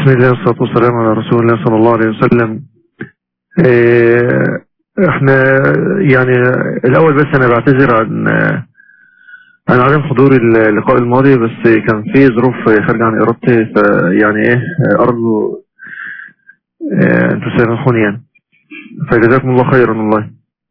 بسم الله والصلاة والسلام على رسول الله صلى الله عليه وسلم. احنا يعني الاول بس انا بعتذر عن عدم حضور اللقاء الماضي، بس كان في ظروف خارجة عن ارادتي، فيعني ارجو ان تسامحوني يعني. فجزاكم الله خيرا والله.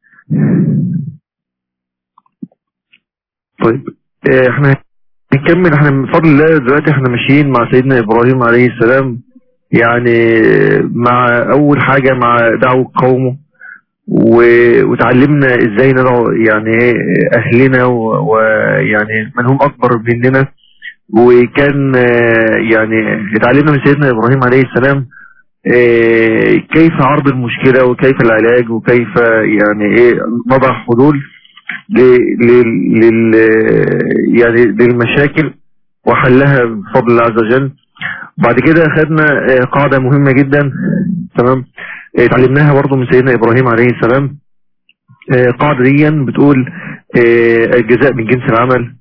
طيب احنا نكمل. احنا من فضل الله دلوقتي احنا ماشيين مع سيدنا ابراهيم عليه السلام، يعني مع اول حاجة مع دعوة قومه، وتعلمنا ازاي ندعو يعني اهلنا ويعني من هم اكبر مننا، وكان يعني اتعلمنا من سيدنا ابراهيم عليه السلام كيف عرض المشكلة وكيف العلاج وكيف يعني نضع حلول يعني للمشاكل وحلها بفضل الله عز وجل. بعد كده خدنا قاعدة مهمة جدا، تمام، اتعلمناها برضو من سيدنا ابراهيم عليه السلام. قاعدة دي بتقول الجزاء من جنس العمل،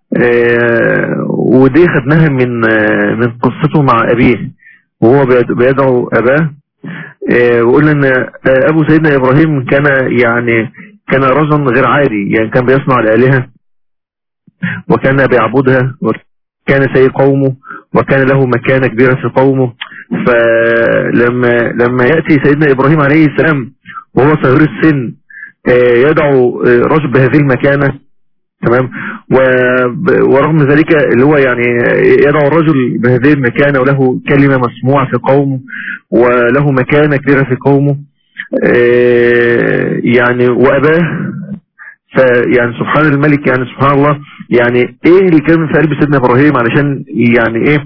ودي خدناها من قصته مع ابيه وهو بيدعو اباه. وقلنا ان ابو سيدنا ابراهيم كان رجلا غير عادي، يعني كان بيصنع الالهة وكان بيعبدها وكان سيد قومه وكان له مكانة كبيرة في قومه. فلما يأتي سيدنا إبراهيم عليه السلام وهو صغير السن يدعو رجل بهذه المكانة، تمام، ورغم ذلك اللي هو يعني يدعو الرجل بهذه المكانة وله كلمة مسموعة في قومه وله مكانة كبيرة في قومه يعني وأباه. فيعني سبحان الملك، يعني سبحان الله، يعني ايه اللي كان في قلب سيدنا ابراهيم علشان يعني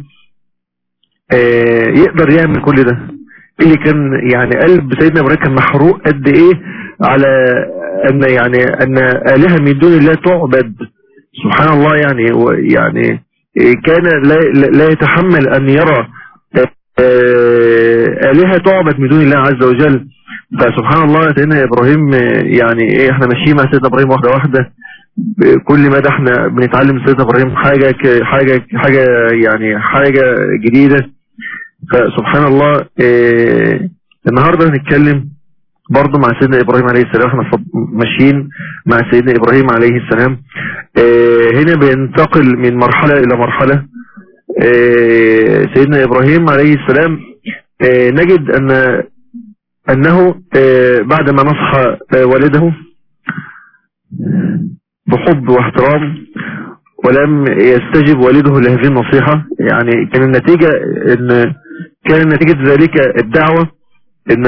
يقدر يعمل كل ده؟ ايه اللي كان يعني قلب سيدنا ابراهيم كان محروق قد ايه على ان آلهة من دون الله تعبد؟ سبحان الله. يعني كان لا يتحمل ان يرى آلهة تعبد من دون الله عز وجل. فسبحان الله سيدنا ابراهيم، يعني احنا ماشيين مع سيدنا ابراهيم واحدة واحدة. كل ما ده احنا بنتعلم من سيدنا ابراهيم حاجة يعني حاجة جديدة. فسبحان الله النهاردة هنتكلم برضو مع سيدنا ابراهيم عليه السلام. احنا ماشيين مع سيدنا ابراهيم عليه السلام. هنا بينتقل من مرحلة الى مرحلة. سيدنا ابراهيم عليه السلام نجد انه بعد ما نصح والده بحب واحترام ولم يستجب والده لهذه النصيحة، يعني كان نتيجة ذلك الدعوة ان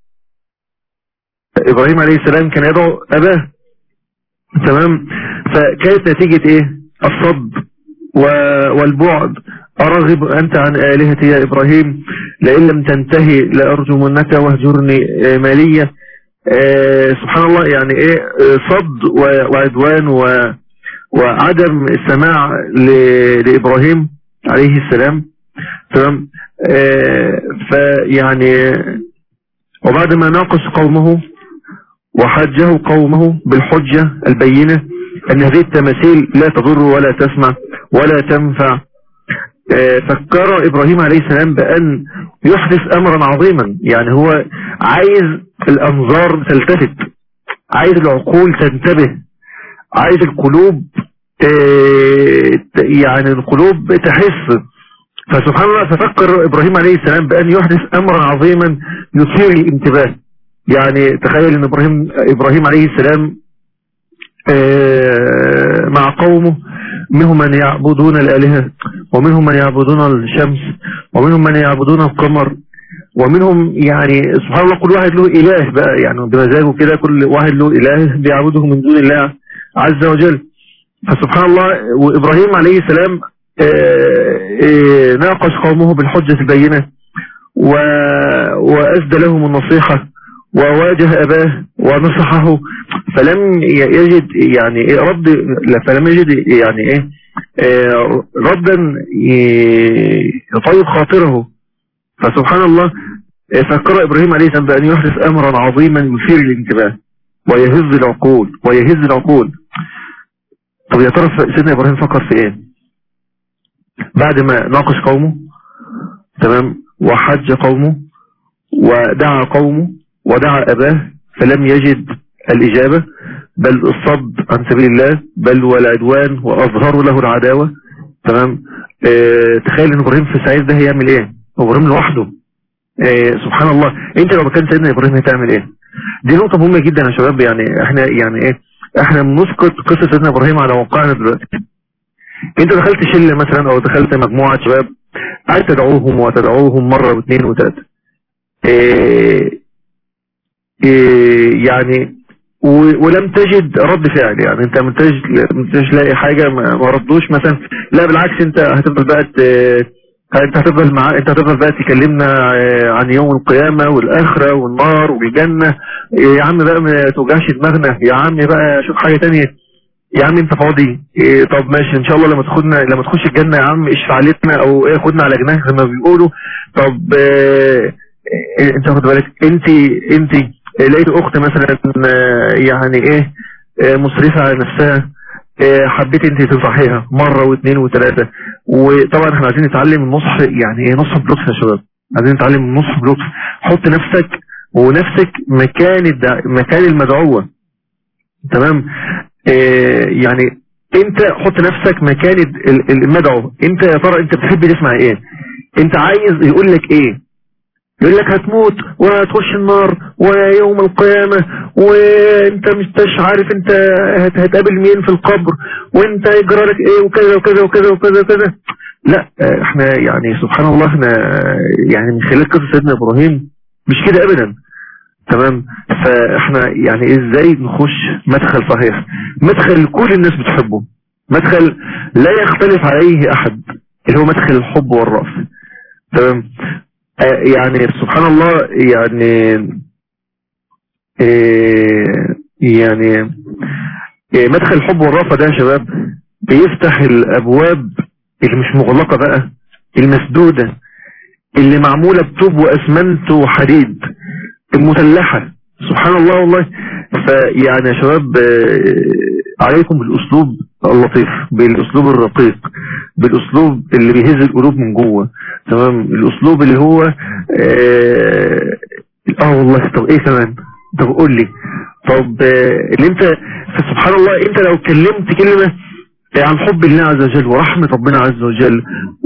ابراهيم عليه السلام كان يدعو اباه، تمام. فكانت نتيجة الصد والبعد. أرغب أنت عن آلهتي يا إبراهيم، لئن لم تنتهي لأرجمنك واهجرني مالية. سبحان الله، يعني صد وعدوان وعدم السماع لإبراهيم عليه السلام، تمام. فيعني وبعد ما ناقش قومه وحجه قومه بالحجة البينة أن هذه التماثيل لا تضر ولا تسمع ولا تنفع، فكر إبراهيم عليه السلام بأن يحدث أمرا عظيما. يعني هو عايز الأنظار تلتفت، عايز العقول تنتبه، عايز القلوب يعني القلوب تحس. فسبحان الله ففكر إبراهيم عليه السلام بأن يحدث أمرا عظيما يثير الانتباه. يعني تخيل أن إبراهيم عليه السلام مع قومه منهم من يعبدون الآلهة ومنهم من يعبدون الشمس ومنهم من يعبدون القمر ومنهم يعني سبحان الله كل واحد له إله بقى، يعني بمزاجه كده كل واحد له إله بيعبده من دون الله عز وجل. فسبحان الله وإبراهيم عليه السلام ناقش قومه بالحجة البينة وأسدى لهم النصيحة وواجه أباه ونصحه، فلم يجد يعني ردا يطيب خاطره. فسبحان الله فكر إبراهيم عليه السلام بأن يحدث أمرا عظيما يثير الانتباه ويهز العقول. طب يا ترى سيدنا إبراهيم فكر في ايه بعد ما ناقش قومه، تمام، وحج قومه ودعا قومه ودعا أباه فلم يجد الإجابة، بل الصد عن سبيل الله، بل والعدوان وأظهروا له العداوة. تمام. تخيل ان إبراهيم في السعيد ده هيعمل ايه؟ إبراهيم لوحده. سبحان الله. انت لو مكان سيدنا إبراهيم هتعمل ايه؟ دي نقطة مهمة جدا يا شباب. يعني احنا يعني ايه، احنا بنسقط قصة سيدنا إبراهيم على واقعنا دلوقتي. انت دخلت شلة مثلا او دخلت مجموعة شباب، عايز تدعوهم وتدعوهم مرة واثنين وثلاثة، يعني ولم تجد رد فعل. يعني انت ما انتش لاقي حاجة، ما ردوش مثلا. لا بالعكس، انت هتفضل بقى انت هتفضل بقى تكلمنا عن يوم القيامة والآخرة والنار والجنة. يا عم بقى ما توجعش دماغنا، يا عم بقى شوف حاجة تانية، يا عم انت فاضي. طب ماشي ان شاء الله لما تخش الجنة يا عم اشفع لنا او خدنا على جناح زي ما بيقولوا. طب انت خد بالك، انت لقيت اخت مثلا يعني ايه مسرفة على نفسها، حبيت انت تنصحيها مرة واثنين وثلاثة. وطبعا احنا عايزين نتعلم النصح، يعني ايه نصح بلطف يا شباب؟ عايزين نتعلم النصح بلطف. حط نفسك ونفسك مكان المدعوة. تمام. يعني انت حط نفسك مكان المدعو. انت يا ترى انت بتحب تسمع ايه؟ انت عايز يقول لك ايه؟ يقول لك هتموت وهتخش النار ويوم القيامة وانت مش عارف انت هتقابل مين في القبر وانت يجرى لك ايه وكذا وكذا وكذا وكذا وكذا. لا، احنا يعني سبحان الله احنا يعني من خلال قصة سيدنا ابراهيم مش كده ابدا. تمام. فاحنا يعني ازاي نخش مدخل صحيح، مدخل كل الناس بتحبه، مدخل لا يختلف عليه احد، اللي هو مدخل الحب والرأفة. تمام. يعني سبحان الله يعني مدخل الحب والرأفة ده يا شباب بيفتح الابواب اللي مش مغلقة بقى، المسدودة، اللي معمولة بطوب واسمنت وحديد، المسلحة. سبحان الله والله. فيعني يا شباب عليكم بالاسلوب اللطيف، بالاسلوب الرقيق، بالاسلوب اللي بيهز القلوب من جوه. تمام. الاسلوب اللي هو والله. طب ايه كمان؟ طب قول لي. طب اللي انت سبحان الله انت لو اتكلمت كلمة عن حب الله عز وجل ورحمة ربنا عز وجل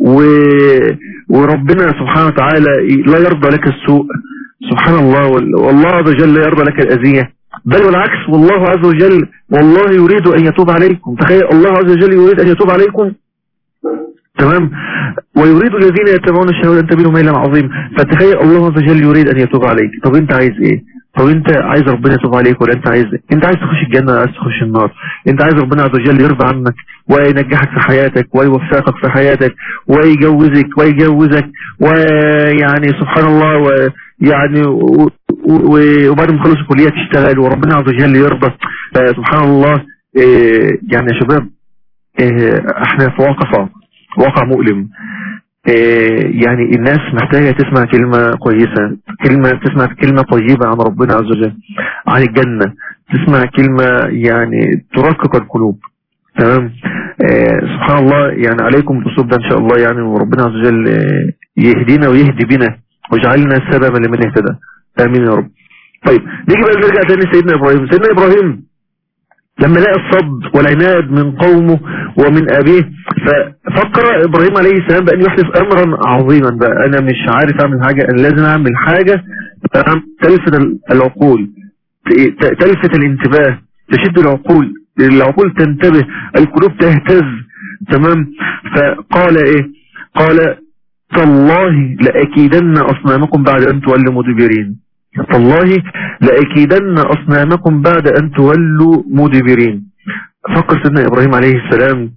وربنا سبحانه وتعالى لا يرضى لك السوء. سبحان الله. والله عز وجل لا يرضى لك الأذية، بل والعكس، والله عز وجل والله يريد أن يتوب عليكم. تخيل الله عز وجل يريد أن يتوب عليكم. تمام. ويريد الذين يتبعون الشهوات أن تميلوا ميلا عظيم. فتخيل الله عز وجل يريد أن يتوب عليك. طب انت عايز ايه؟ طب انت عايز ربنا يتوب عليك ولا انت عايز ايه؟ انت عايز تخش الجنة ولا عايز تخش النار؟ انت عايز ربنا عز وجل يرضى عنك وينجحك في حياتك ويوفقك في حياتك ويجوزك ويعني سبحان الله ويعني وبعد ما تخلص الكلية تشتغل وربنا عز وجل يرضى. سبحان الله. يعني يا شباب احنا في واقع مؤلم. يعني الناس محتاجة تسمع كلمة كويسة، تسمع كلمة طيبة عن ربنا عز وجل، عن الجنة، تسمع كلمة يعني ترقق القلوب. تمام. سبحان الله. يعني عليكم بالأسلوب ده إن شاء الله يعني، وربنا عز وجل يهدينا ويهدي بنا ويجعلنا سببا لمن اهتدى. آمين يا رب. طيب نيجي بقى نرجع تاني سيدنا إبراهيم لما لقى الصد والعناد من قومه ومن أبيه، ففكر إبراهيم عليه السلام بأن يحدث أمرا عظيما. بقى أنا مش عارف أعمل حاجة، أنا لازم أعمل حاجة تلفت العقول، تلفت الانتباه، تشد العقول تنتبه، القلوب تهتز. تمام. فقال إيه؟ قال تالله لأكيدن أصنامكم بعد أن تولوا مدبرين. والله لأكيدن أصنامكم بعد أن تولوا مدبرين. فكر سيدنا إبراهيم عليه السلام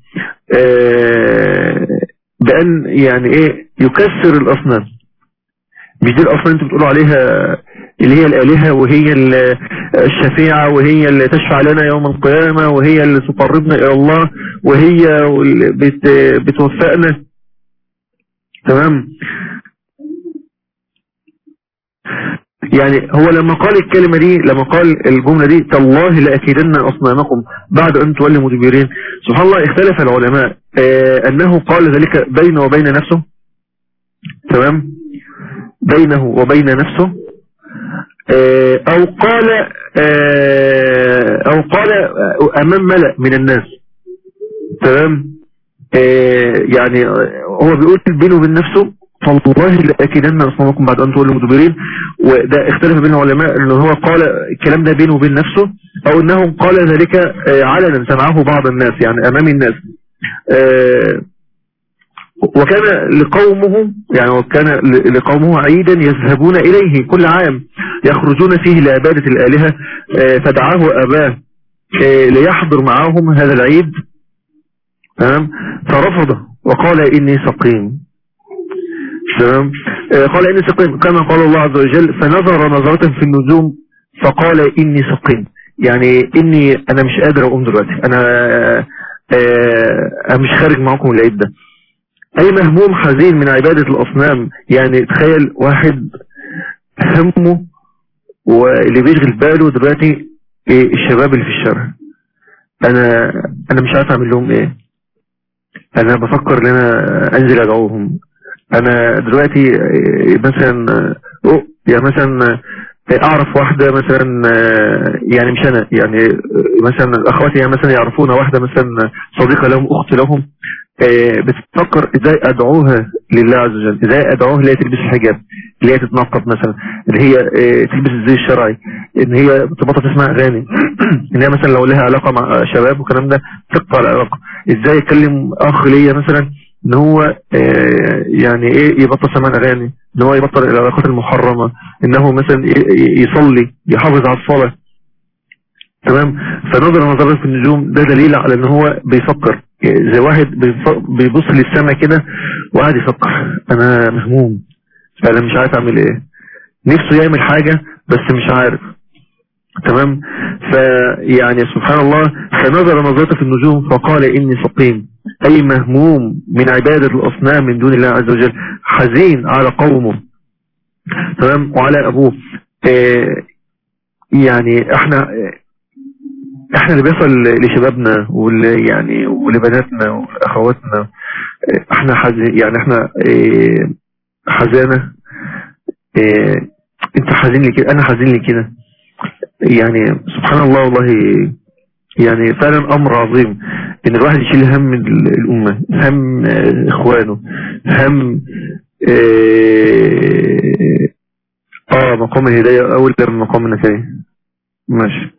بأن يعني إيه يكسر الأصنام. مش دي الأصنام انتوا بتقولوا عليها اللي هي الآلهة وهي الشفيعة وهي اللي تشفع لنا يوم القيامة وهي اللي تقربنا إلى الله وهي بتوفقنا. تمام. يعني هو لما قال الكلمة دي، لما قال الجملة دي تالله لأكيدن أصنامكم بعد أن تولوا مدبرين، سبحان الله اختلف العلماء أنه قال ذلك بينه وبين نفسه. تمام. بينه وبين نفسه، او قال امام ملأ من الناس. تمام. يعني هو بيقول بينه وبين نفسه فالله لأكيدن أصنامكم بعد أن تولوا مدبرين. وده اختلف بين العلماء انه هو قال الكلام ده بينه وبين نفسه او انه قال ذلك علنا سمعه بعض الناس يعني امام الناس. وكان لقومه عيدا يذهبون اليه كل عام يخرجون فيه لعبادة الآلهة. فدعاه اباه ليحضر معهم هذا العيد. تمام. فرفض وقال اني سقيم. تمام. قال اني سقيم كما قال الله عز وجل فنظر نظرة في النجوم فقال اني سقيم، يعني انا مش قادر اقوم دلوقتي، انا مش خارج معاكم العيد ده. اي مهموم حزين من عبادة الاصنام. يعني تخيل واحد همه واللي بيشغل باله دلوقتي الشباب اللي في الشارع. انا مش عارف اعمل لهم ايه. انا بفكر ان انا انزل ادعوهم. انا دلوقتي مثلا يعني مثلا اعرف واحدة مثلا، يعني مش انا، يعني مثلا اخواتي يعني مثلا يعرفون واحدة مثلا صديقة لهم اخت لهم، بتفكر ازاي ادعوها لله عز وجل، ازاي ادعوها اللي هي تلبس الحجاب، اللي هي تتنقب مثلا، اللي هي تلبس الزي الشرعي، ان هي تبطل تسمع اغاني ان هي مثلا لو لها علاقة مع شباب والكلام ده تقطع العلاقة. ازاي يكلم اخ ليا مثلا ان هو يعني ايه يبطل سماع اغاني، ان هو يبطل العلاقات المحرمة، انه مثلا يصلي يحافظ على الصلاة. تمام. فنظرة في النجوم ده دليل على ان هو بيفكر، زي واحد بيبص للسماء كده وقاعد يفكر انا مهموم، انا مش عارف اعمل ايه، نفسه يعمل حاجة بس مش عارف. تمام. فيعني سبحان الله فنظر نظرة في النجوم فقال اني سقيم، اي مهموم من عبادة الاصنام من دون الله عز وجل، حزين على قومه. تمام. وعلى ابوه. يعني احنا اللي بيصل لشبابنا يعني ولبناتنا ولاخواتنا احنا يعني احنا حزانة. انت حزين لي كده، انا حزين لي كده. يعني سبحان الله والله، يعني فعلا امر عظيم ان الواحد يشيل هم الامة، هم اخوانه، هم مقام الهداية اول من مقام النكاية. ماشي.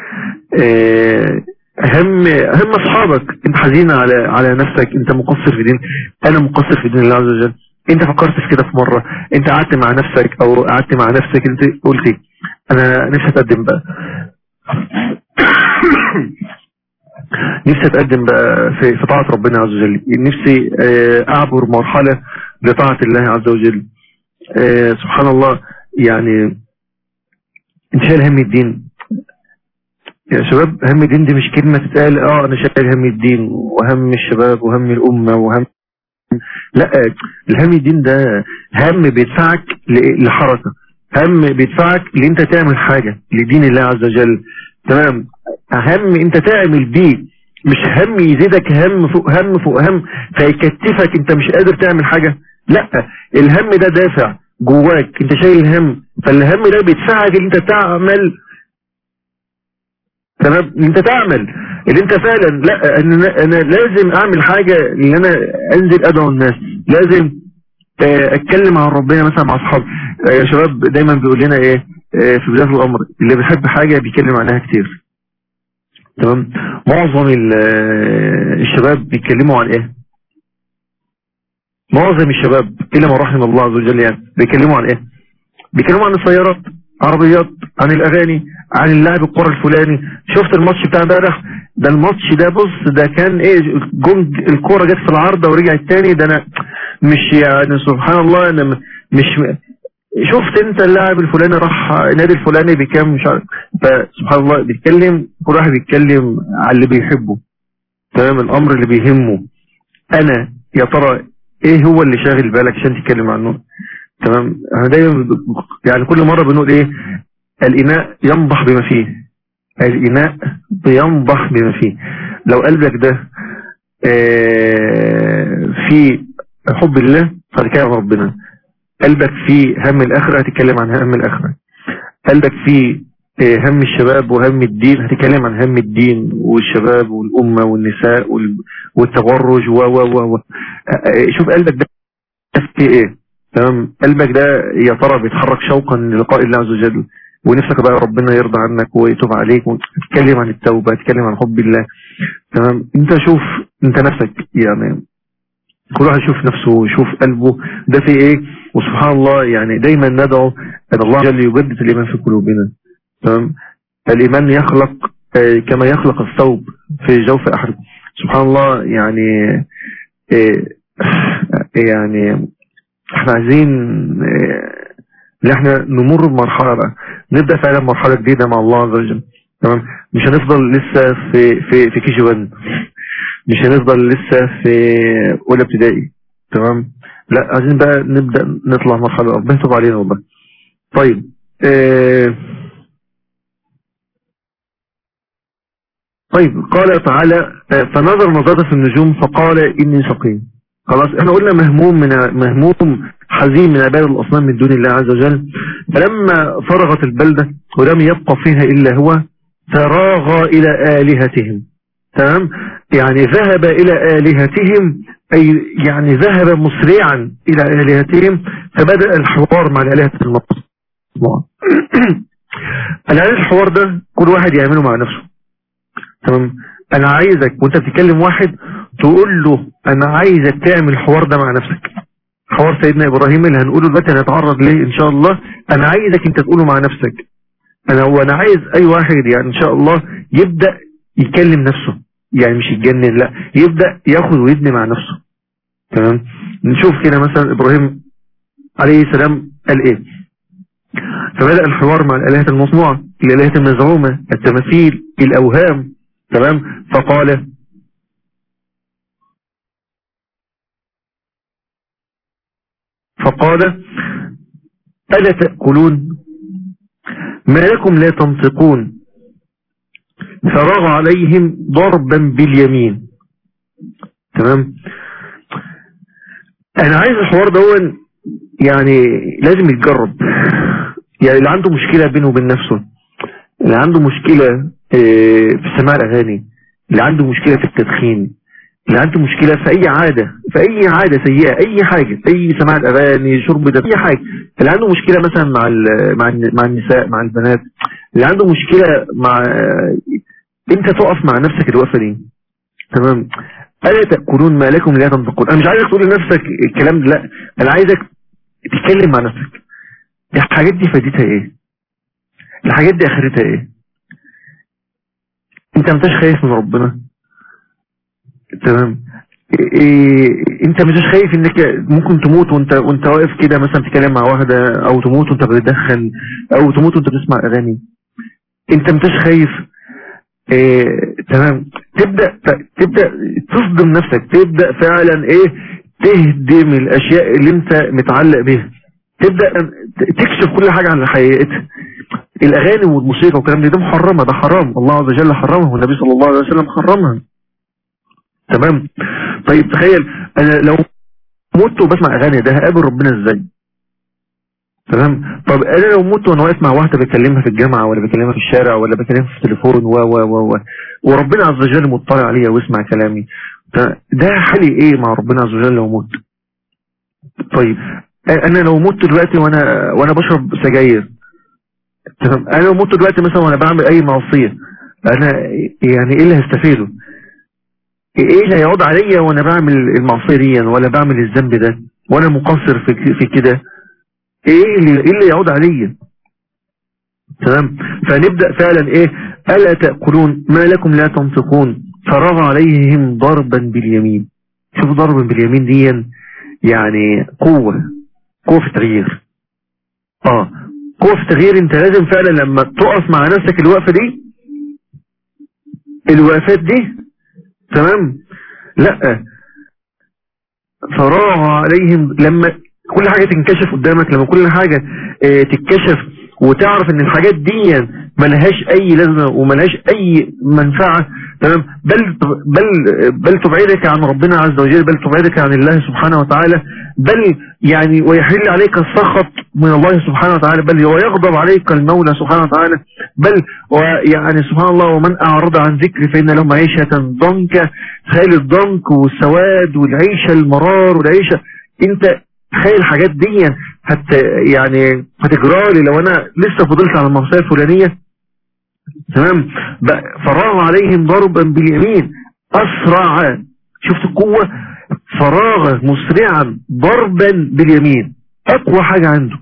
هم اصحابك، انت حزين على نفسك، انت مقصر في دين، انا مقصر في دين الله عز وجل. انت فكرت في كده في مرة؟ انت قعدت مع نفسك او قعدت مع نفسك انت قلت انا نفسي اتقدم بقى نفسي اتقدم بقى في طاعة ربنا عز وجل، نفسي اعبر مرحلة لطاعة الله عز وجل. سبحان الله. يعني انت شايل هم الدين يا شباب. هم الدين دي مش كلمة تتقال انا شايل هم الدين وهم الشباب وهم الامة وهم، لا، الهم الدين ده هم بيدفعك لحركة، هم بيدفعك لانت تعمل حاجة لدين الله عز وجل. تمام. هم انت تعمل بيه، مش هم يزيدك هم فوق هم فوق هم فيكتفك انت مش قادر تعمل حاجة. لا، الهم ده دافع جواك، انت شايل هم، فالهم ده بيدفعك ان انت تعمل. تمام. انت تعمل اللي انت فعلا، لا انا لازم اعمل حاجة، اللي انا انزل ادعو الناس، لازم اتكلم عن ربنا مثلا مع اصحابي. يا شباب دايما بيقول لنا ايه في بداية الامر، اللي بيحب حاجة بيتكلم عنها كتير. تمام. معظم الشباب بيتكلموا عن ايه؟ معظم الشباب الى ما رحم الله عز وجل يعني بيتكلموا عن ايه؟ بيتكلموا عن السيارات، عربيات، عن الاغاني، عن اللاعب الكرة الفلاني. شفت الماتش بتاع امبارح ده؟ الماتش ده بص ده كان ايه، جون الكرة جت في العارضة ورجعت تاني، ده انا مش يعني سبحان الله انا مش شفت انت اللاعب الفلاني راح نادي الفلاني بكام مش عارف. فسبحان الله بيتكلم، كل واحد بيتكلم على اللي بيحبه. تمام. الامر اللي بيهمه، انا يا ترى ايه هو اللي شاغل بالك عشان تتكلم عنه؟ تمام. انا دايما يعني كل مرة بنقول ايه، الاناء ينضح بما فيه، الاناء بينضح بما فيه. لو قلبك ده في حب الله فكان ربنا، قلبك فيه هم الآخرة هتتكلم عن هم الآخرة. قلبك فيه هم الشباب وهم الدين هتتكلم عن هم الدين والشباب والأمة والنساء والتبرج و شوف قلبك ده فيه ايه. تمام. قلبك ده يا ترى بيتحرك شوقا للقاء الله عز وجل، ونفسك بقى ربنا يرضى عنك ويتوب عليك، وتتكلم عن التوبة، تتكلم عن حب الله. تمام. انت شوف انت نفسك، يعني كل واحد يشوف نفسه ويشوف قلبه ده في ايه. وسبحان الله يعني دايما ندعو ان الله جل يجدد الايمان في قلوبنا. تمام. الايمان يخلق كما يخلق الثوب في جوف احدكم. سبحان الله يعني يعني احنا عايزين ان احنا نمر بمرحله بقى، نبدا فعلا مرحله جديده مع الله عز وجل. تمام. مش هنفضل لسه في كي جي 1، مش هنفضل لسه في اولى ابتدائي. تمام. لا، عايزين بقى نبدا نطلع مرحله، ربنا يتوب علينا والله. طيب طيب قال تعالى فنظر نظرة في النجوم فقال إني سقيم. خلاص احنا قلنا مهموم حزين من عبادة الأصنام من دون الله عز وجل. فلما فرغت البلدة ولم يبقى فيها إلا هو فراغ إلى آلهتهم. تمام. يعني ذهب إلى آلهتهم، أي يعني ذهب مسرعا إلى آلهتهم، فبدأ الحوار مع الآلهة المطلوبة. الحوار ده كل واحد يعمله مع نفسه. تمام. انا عايزك وانت بتتكلم واحد تقول له انا عايزك تعمل الحوار ده مع نفسك. حوار سيدنا ابراهيم اللي هنقوله دلوقتي هنتعرض ليه ان شاء الله، انا عايزك انت تقوله مع نفسك. وانا عايز اي واحد يعني ان شاء الله يبدأ يكلم نفسه، يعني مش يتجنن، لا يبدأ ياخد ويدني مع نفسه. تمام. نشوف كده مثلا ابراهيم عليه السلام قال ايه. فبدأ الحوار مع الالهة المصنوعة، الالهة المزعومة، التماثيل، الاوهام. تمام. فقال ألا تأكلون ما لكم لا تنطقون. فراغ عليهم ضربا باليمين. تمام. انا عايز الحوار ده يعني لازم يتجرب. يعني اللي عنده مشكلة بينه وبين نفسه، اللي عنده مشكلة في سماع الأغاني، اللي عنده مشكلة في التدخين، اللي عنده مشكلة في أي عادة سيئة، أي حاجة، أي سماع الأغاني، شرب ده، أي حاجة، اللي عنده مشكلة مثلا مع النساء، مع البنات، اللي عنده مشكلة أنت تقف مع نفسك الوقفة دي. تمام. ألا تأكلون ما لكم لا تنطقون. أنا مش عايزك تقول لنفسك الكلام ده، لا أنا عايزك تتكلم مع نفسك. الحاجات دي فايدتها إيه؟ الحاجات دي آخرتها إيه؟ أنت مش خايف من ربنا؟ تمام. انت مش خايف انك ممكن تموت وانت واقف كده مثلا تتكلم مع واحدة، او تموت وانت بتدخن، او تموت وانت بتسمع اغاني؟ انت مش خايف؟ تمام. تبدأ تصدم نفسك، تبدأ فعلا تهدم الاشياء اللي انت متعلق بيها، تبدأ تكشف كل حاجة عن حقيقتها. الاغاني والموسيقى والكلام ده محرمة، ده حرام، الله عز وجل حرمه والنبي صلى الله عليه وسلم حرمها. تمام. طيب تخيل انا لو مت وبسمع اغاني، ده هقابل ربنا ازاي؟ تمام. طب انا لو مت وانا واقف مع واحده بكلمها في الجامعه، ولا بكلمها في الشارع، ولا بكلمها في التليفون وربنا عز وجل مطلع عليا ويسمع كلامي، ده حالي ايه مع ربنا عز وجل لو مت؟ طيب انا لو مت دلوقتي وانا بشرب سجاير، تمام، انا لو مت دلوقتي مثلا وانا بعمل اي معصيه، انا يعني ايه اللي هستفيده؟ ايه اللي هيعود عليا وانا بعمل المعصيه دي، ولا بعمل الذنب ده، وانا مقصر في كده؟ ايه اللي يعود عليا؟ تمام. فنبدا فعلا الا تاكلون ما لكم لا تنطقون فراغ عليهم ضربا باليمين. شوف ضربا باليمين دي يعني قوه في التغيير. قوه في التغيير. انت لازم فعلا لما تقف مع نفسك الوقفه دي، الوقفات دي، تمام، لا فراغ عليهم، لما كل حاجة تنكشف قدامك، لما كل حاجة تتكشف وتعرف ان الحاجات دي ملهاش اي لازمه وملهاش اي منفعه، تمام، بل تبعدك عن ربنا عز وجل، بل تبعدك عن الله سبحانه وتعالى، بل يعني ويحل عليك السخط من الله سبحانه وتعالى، بل ويغضب عليك المولى سبحانه وتعالى، بل ويعني سبحان الله ومن أعرض عن ذكري فإن له معيشة ضنكا. تخيل الضنك والسواد والعيشة المرار والعيشة، انت تخيل الحاجات دي حتى يعني هتجرالي لو انا لسه فضلت على المعصية الفلانية، تمام، فراغ عليهم ضربا باليمين، اسرع، شفت القوة، فراغ مسرعا ضربا باليمين، اقوى حاجة عنده،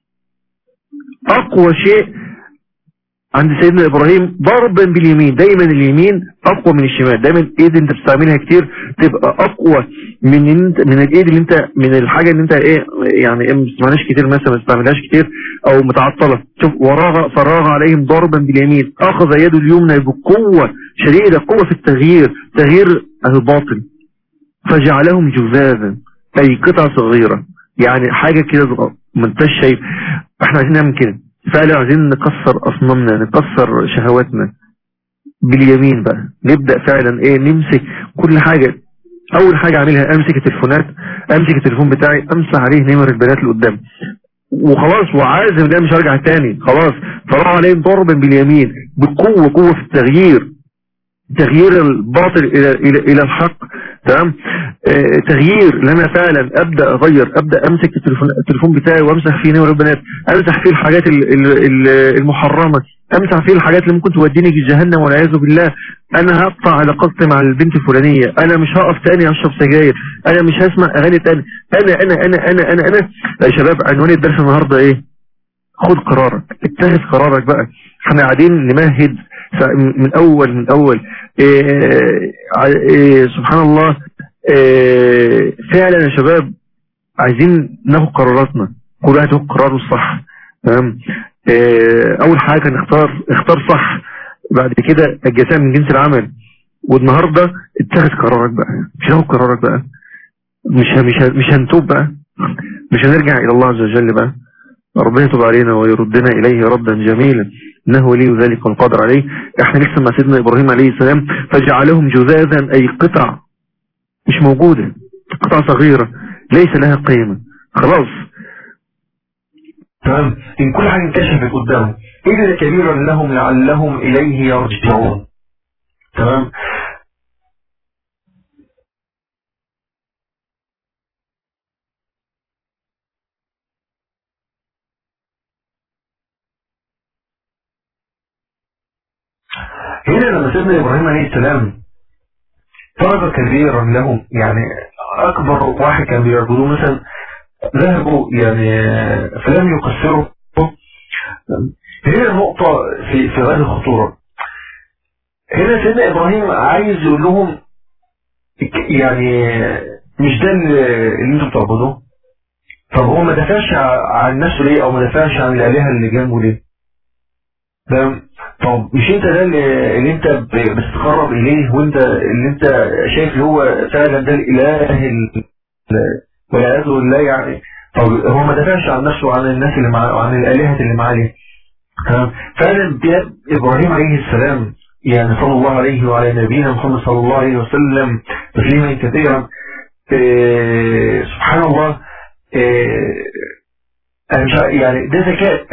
اقوى شيء عند سيدنا ابراهيم ضربا باليمين. دايما اليمين اقوى من الشمال، دايما ايد انت بتستعملها كتير تبقى اقوى من الايد اللي انت من الحاجه اللي انت يعني ما بتستعملهاش كتير، مثلا ما بتستعملهاش كتير او متعطله. شوف فراغ عليهم ضربا باليمين، اخذ يده اليمنى بقوه شديده، قوه في التغيير، تغيير الباطل، فجعلهم جذاذا اي قطعه صغيره، يعني حاجه كده ما انتش شايف. احنا عايزين نعمل كده فعلا، عايزين نكسر اصنامنا، نكسر شهواتنا باليمين بقى، نبدأ فعلا نمسك كل حاجة. اول حاجة اعملها امسك التليفونات، امسك التليفون بتاعي امسح عليه نمر البنات اللي قدام وخلاص، وعازم ده مش هرجع تاني خلاص. فراح عليهم ضربا باليمين بقوة، قوة في التغيير، تغيير الباطل الى الحق، تمام، تغيير لما فعلا ابدا اغير، ابدا امسك التليفون بتاعي وامسح فيه نور البنات، امسح فيه الحاجات المحرمه، امسح فيه الحاجات اللي ممكن توديني في جهنم والعياذ بالله. انا هقطع علاقتي مع البنت الفلانيه، انا مش هقف تاني اشرب سجاير، انا مش هسمع اغاني تاني، انا يا شباب عنوان الدرس النهارده ايه؟ خد قرارك، اتخذ قرارك بقى. احنا قاعدين نمهد من اول سبحان الله. فعلا يا شباب عايزين ناخد قراراتنا، كل واحد ياخد قراره الصح، تمام. اول حاجه اختار صح، بعد كده الجزاء من جنس العمل. والنهارده اتخذ قرارك بقى، مش هناخد قرارك بقى، مش هنتوب بقى، مش هنرجع الى الله عز وجل بقى، ربنا يتوب علينا ويردنا إليه ردا جميلا إنه ولي ذلك والقادر عليه. احنا لسه مع سيدنا إبراهيم عليه السلام، فجعلهم جذاذا أي قطع مش موجودة، قطع صغيرة ليس لها قيمة، خلاص، تمام. إن كل حاجة انكشفت قدامهم إذا كبيرا لهم لعلهم إليه يرجعون، تمام. هنا لما سيدنا إبراهيم عليه السلام طلب كبيرا لهم، يعني أكبر واحد كان بيعبدوه مثلا، ذهبوا يعني فلم يقصروا. هنا النقطة في غاية الخطورة. هنا سيدنا إبراهيم عايز يقول لهم يعني مش ده اللي انتم بتعبدوه. طب هو ما دافعش عن نفسه ليه، او ما دافعش عن الآلهة اللي جنبه ليه؟ طب مش انت ده اللي انت بتتقرب اليه، وانت اللي انت شايف اللي هو فعلا ده الاله والعياذ بالله يعني. طب هو ما دافعش عن نفسه وعن الناس اللي معاه وعن الالهه اللي معاه ليه؟ فعلا ابراهيم عليه السلام يعني صلى الله عليه وعلى نبينا محمد صلى الله عليه وسلم تسليما كثيرا. سبحان الله، يعني ده ذكاء،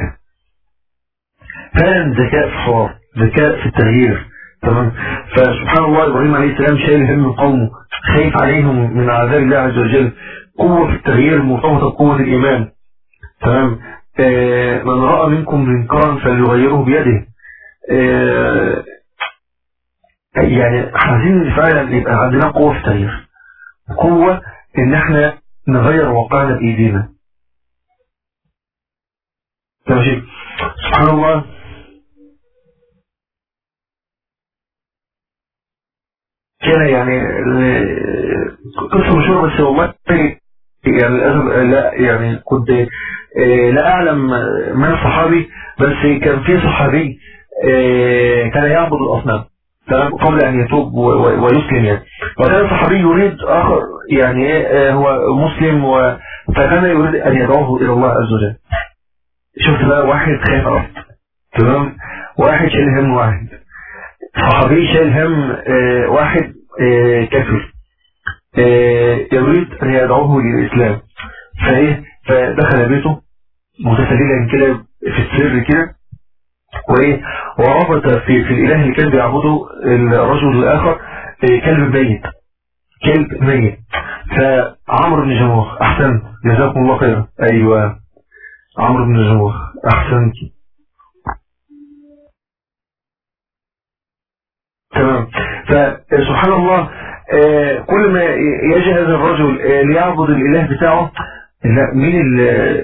فعلا ذكاء في الحوار، ذكاء في التغيير، تمام. فسبحان الله إبراهيم عليه السلام شايل هم قومه، خايف عليهم من عذاب الله عز وجل، قوة في التغيير مرتبطة بقوة الإيمان، تمام. من رأى منكم منكرا فليغيره بيده. يعني عايزين فعلا يبقى عندنا قوة في التغيير، قوة إن احنا نغير واقعنا بإيدينا، ماشي. سبحان الله. كان يعني قصة مشهورة، بس والله يعني لا يعني كنت لا أعلم من الصحابي، بس كان في صحابي كان يعبد الأصنام قبل أن يتوب ويسلم يعني. وكان صحابي يريد آخر يعني هو مسلم، فكان يريد أن يدعوه إلى الله عز وجل. شفت بقى واحد خايف أرض، تمام، واحد شايل هم واحد صحابي، شايل هم واحد كافر يريد أن يدعوه للإسلام، فدخل بيته متسللا كده في السر كده، وربط في الإله اللي كان بيعبده الرجل الآخر كلب ميت. فعمرو بن جموح، أحسنت جزاكم الله خيرا، أيوة عمرو بن جموح أحسنت، تمام. فسبحان الله كل ما يجي هذا الرجل ليعبد الإله بتاعه، لا مين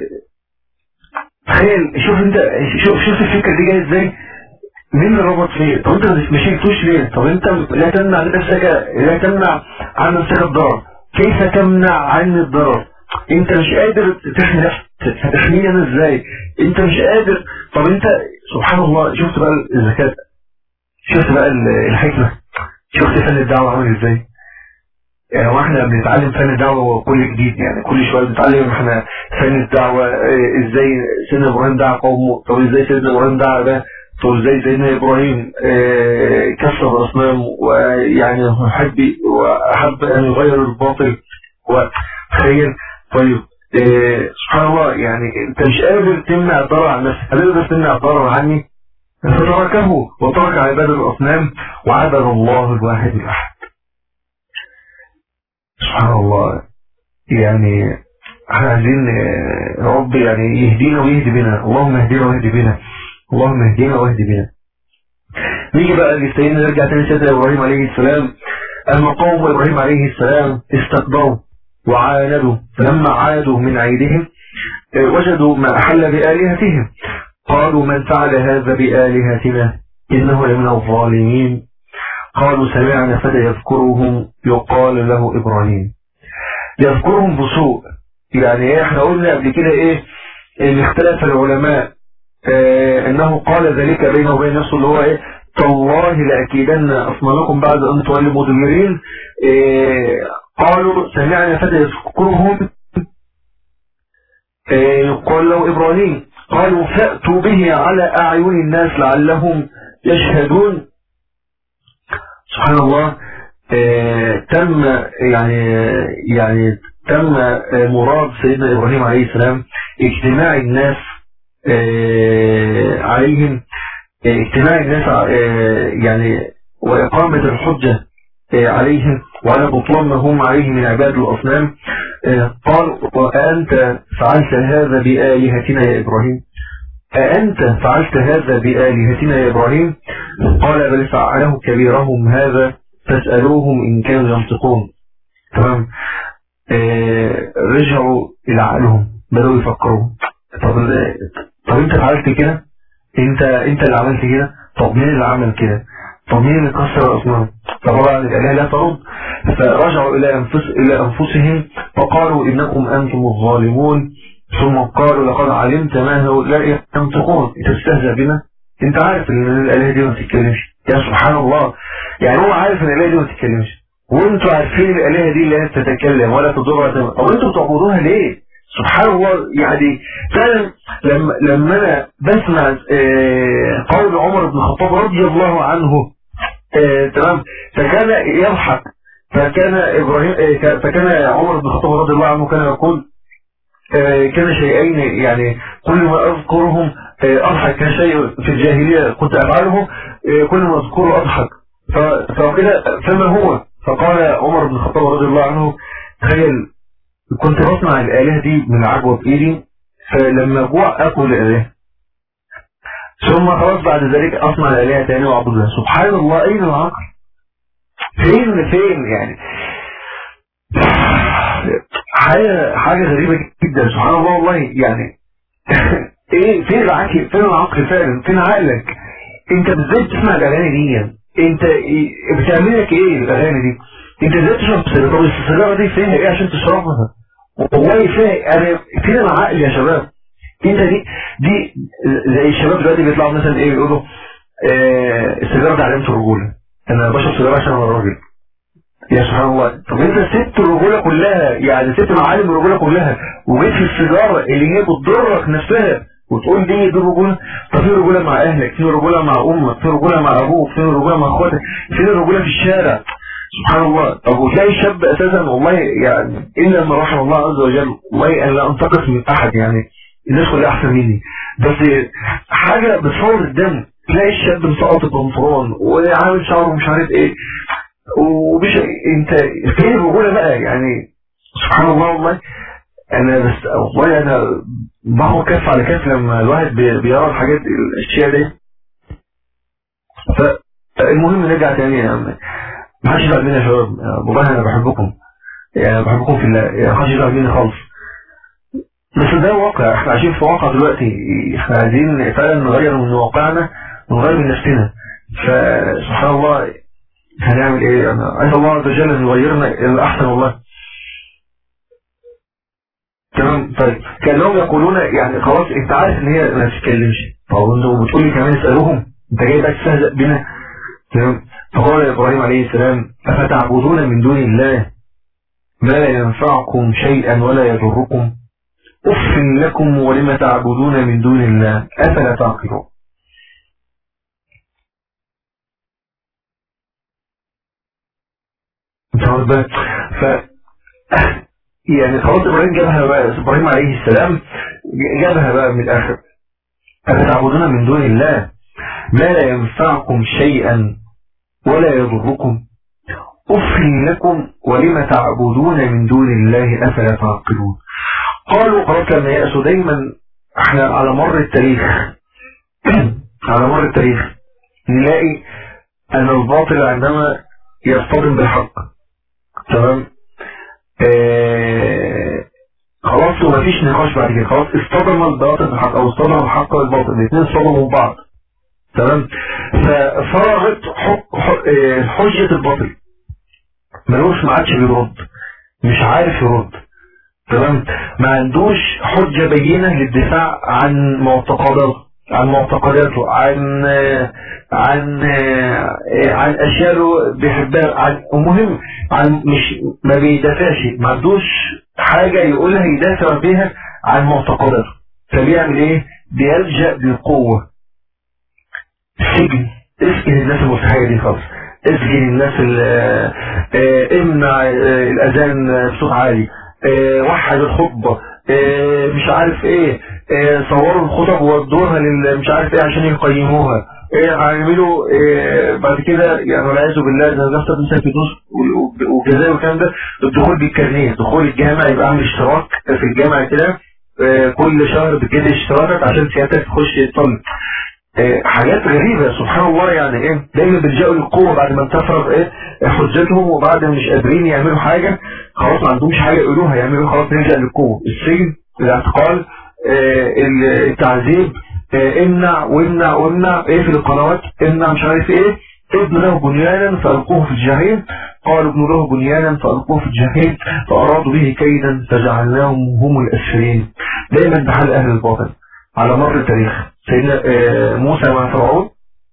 تخيل، شوف الفكرة دي جاية ازاي، مين اللي ربط فيه؟ طب انت ما شلتوش ليه؟ طب انت لا تمنع عن نفسك الضرر، كيف تمنع عن الضرر؟ انت مش قادر تحمي نفسك، هتحميني انا ازاي؟ انت مش قادر. طب انت سبحان الله، شفت بقى الذكاء، شفت بقى الحكمة، شفت فن الدعوة عامل ازاي؟ يعني واحنا بنتعلم فن الدعوة كل جديد، يعني كل شوية بنتعلم احنا فن الدعوة، ازاي سيدنا ابراهيم دعا قومه، طب ازاي سيدنا ابراهيم دعا ده، طب ازاي سيدنا ابراهيم كسر الاصنام، ويعني احب ان يغير الباطل، وتخيل. طيب سبحان الله، يعني انت مش قادر تمنع الضرر عن نفسك، هتقدر تمنع الضرر عني؟ فتركه وترك عباد الاصنام وعبد الله الواحد الاحد. سبحان الله، يعني احنا عايزين رب يعني يهدينا ويهدي بنا، اللهم اهدينا واهدي بنا، اللهم اهدينا واهدي بنا. نيجي بقى لسيدنا، نرجع تاني سيدنا ابراهيم عليه السلام. اما قوم ابراهيم عليه السلام استكبروا وعاندوا، فلما عادوا من عيدهم وجدوا ما احل بآلهتهم، قالوا من فعل هذا بآلهتنا انه لمن الظالمين. قالوا سمعنا فتى يذكرهم يقال له ابراهيم. يذكرهم بسوء، يعني احنا قلنا قبل كده ان اختلف العلماء انه قال ذلك بينه وبين نفسه، اللي هو تالله لاكيدن اصنامكم بعد ان تولوا مدبرين. قالوا سمعنا فتى يذكرهم يقال له ابراهيم. قالوا فأتوا به على اعين الناس لعلهم يشهدون. سبحان الله، تم يعني تم مراد سيدنا إبراهيم عليه السلام اجتماع الناس عليهم، يعني وإقامة الحجة عليهم وعلى بطلان ما هم عليه من عباد الأصنام. قال وأنت فعلت هذا بآلهتنا يا إبراهيم؟ أأنت فعلت هذا بآلهتنا يا إبراهيم؟ قال بل فعله كبيرهم هذا فاسألوهم إن كانوا ينطقون. تمام. رجعوا إلى عقلهم، بدأوا يفكروا، طب انت فعلت كده، انت اللي عملت كده، طب مين اللي عمل كده، طب مين اللي كسر الأصنام؟ طبعا الآلهة لا ترد. فرجعوا إلى أنفسهم فقالوا إنكم أنتم الظالمون. ثم قالوا لقد علمت ما هؤلاء ينطقون، انت تستهزأ بنا، انت عارف ان الآلهة دي ما تتكلمش. يا سبحان الله، يعني هو عارف ان الآلهة دي ما تتكلمش، وانتوا عارفين الآلهة دي لا تتكلم ولا تضر ولا تنفع، طب انتوا بتعبدوها ليه؟ سبحان الله. يعني فعلا لما انا بسمع قول عمر بن الخطاب رضي الله عنه، تمام، فكان يضحك، فكان عمر بن الخطاب رضي الله عنه كان يقول كان شيئين، يعني كل ما أذكرهم أضحك، كان شيء في الجاهلية كنت أفعله كل ما أذكره أضحك، فكده فما هو؟ فقال عمر بن الخطاب رضي الله عنه تخيل كنت بصنع الآلهة دي من عجوة بإيدي، فلما جوع أكل الآلهة، ثم خلاص بعد ذلك أصنع الآلهة تاني وأعبدها. سبحان الله، أين العقل؟ فين يعني حاجة غريبة جدا. سبحان الله والله، يعني فين العقل فعلا؟ فين عقلك؟ انت ازاي بتسمع الاغاني دي؟ انت بتعمل لك ايه الاغاني دي؟ انت ازاي تشرب سيجاره؟ طب السيجاره دي فيها ايه عشان تشربها؟ والله فين العقل يا شباب؟ انت دي زي الشباب دلوقتي بيطلعوا مثلا بيقولوا السيجاره دي علامه الرجوله، انا بشرب سيجاره عشان انا راجل. يا سبحان الله، طب انت سبت الرجولة كلها، يعني سبت معالم الرجولة كلها وجيت في السيجارة اللي هي بتضرك نفسها وتقول لي دي رجولة؟ طب في رجولة مع اهلك، في رجولة مع امك، في رجولة مع ابوك، في رجولة مع اخواتك، في رجولة في الشارع. سبحان الله. طب وتلاقي الشاب اساسا والله يعني الا ما رحم الله عز وجل، والله انا لا انتقص من احد، يعني الناس كلها احسن مني، بس حاجة بتصور الدم. تلاقي الشاب مسقط البنطلون وعامل شعره مش عارف ايه، ومش انت فين الرجولة بقى يعني؟ سبحان الله. والله انا بس والله انا باخد كف على كف لما الواحد بيرى الحاجات الاشياء دي. فالمهم نرجع تاني يا عم، ما حدش يزعل مني يا شباب، والله انا بحبكم، يعني بحبكم في الله، يعني ما حدش يزعل مني خالص، بس ده واقع، احنا عايشين في واقع دلوقتي، احنا عايزين فعلا نغير من واقعنا ونغير من نفسنا. فسبحان الله هنعمل ايه؟ انا عايز الله عز وجل ان يغيرنا الى الاحسن والله. تمام. طيب كانهم يقولون يعني خلاص انت عارف ان هي ما تتكلمش، طب انتوا بتقول لي كمان اسالوهم، انت جاي بقى تستهزئ بنا. تمام. فقال ابراهيم عليه السلام افتعبدون من دون الله ما لا ينفعكم شيئا ولا يضركم اف لكم ولم تعبدون من دون الله افلا تعقلون. ف يعني خلاص ابراهيم جابها بقى، ابراهيم عليه السلام جابها بقى من الاخر، أفتعبدون من دون الله ما لا ينفعكم شيئا ولا يضركم أف لكم ولم تعبدون من دون الله أفلا تعقلون. قالوا خلاص لما يأسوا دايما احنا على مر التاريخ على مر التاريخ نلاقي أن الباطل عندما يصطدم بالحق، تمام، خلاص ومفيش نقاش بعد كده، خلاص اصطدم الباطل بالحق او اصطدم الحق بالباطل، الاثنين اصطدموا ببعض، تمام. ففرغت حجة الباطل، ملوش ما عادش بيرد، مش عارف يرد، تمام، ما عندوش حجة بينة للدفاع عن معتقداته، عن اشياء بيحبها، المهم عن مش ما بيدافعش، ما عندوش حاجة يقولها يدافع بها عن معتقداته، فبيعمل ايه؟ بيلجأ للقوة، اسجن الناس المستحية دي خالص، اسجن الناس امنع الاذان بصوت عالي، وحد الخطبة، مش عارف ايه، صوروا الخطب وودوها مش عارف ايه عشان يقيموها، هيعملوا بعد كده يعني والعياذ بالله ده نفسك مثلا في دروس وكذا والكلام ده، الدخول بالكارنيه، دخول الجامع يبقى عامل اشتراك في الجامع كده، كل شهر بتجدد اشتراكك عشان سيادتك تخش تصلي. حاجات غريبة سبحان الله، يعني ايه دايما بيلجأوا للقوة بعد ما تفرغ ايه حجتهم، وبعد ما مش قادرين يعملوا حاجة، خلاص ما عندهمش حاجة يقولوها يعملوا، خلاص نلجأ للقوة، السجن، الاعتقال، التعذيب، امنع وامنع وامنع، ايه في القنوات امنع مش عارف ايه، ابن له بنيانا فألقوه في الجحيم، قالوا ابن له بنيانا فألقوه في الجحيم فأرادوا به كيدا فجعلناهم هم الأسفلين. دايما ده حال أهل الباطل على مر التاريخ. سيدنا موسى مع فرعون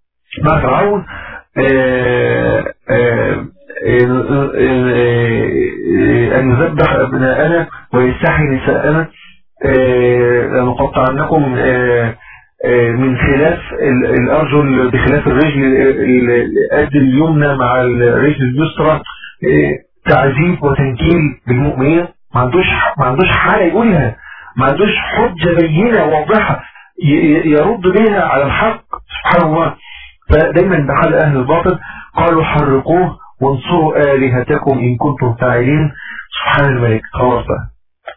أن يذبح أبناءنا ويستحيي نساءنا لنقطعنكم من خلاف الأرجل بخلاف الرجل، اليد اليمنى مع الرجل اليسرى، تعذيب وتنكيل بالمؤمنين، ما عندوش حاجة يقولها، ما عندوش حجة بينة واضحة يرد بها على الحق، سبحان الله. فدايما بحال أهل الباطل قالوا حرقوه وانصروا آلهتكم إن كنتم فاعلين. سبحان الملك. خلاص بقى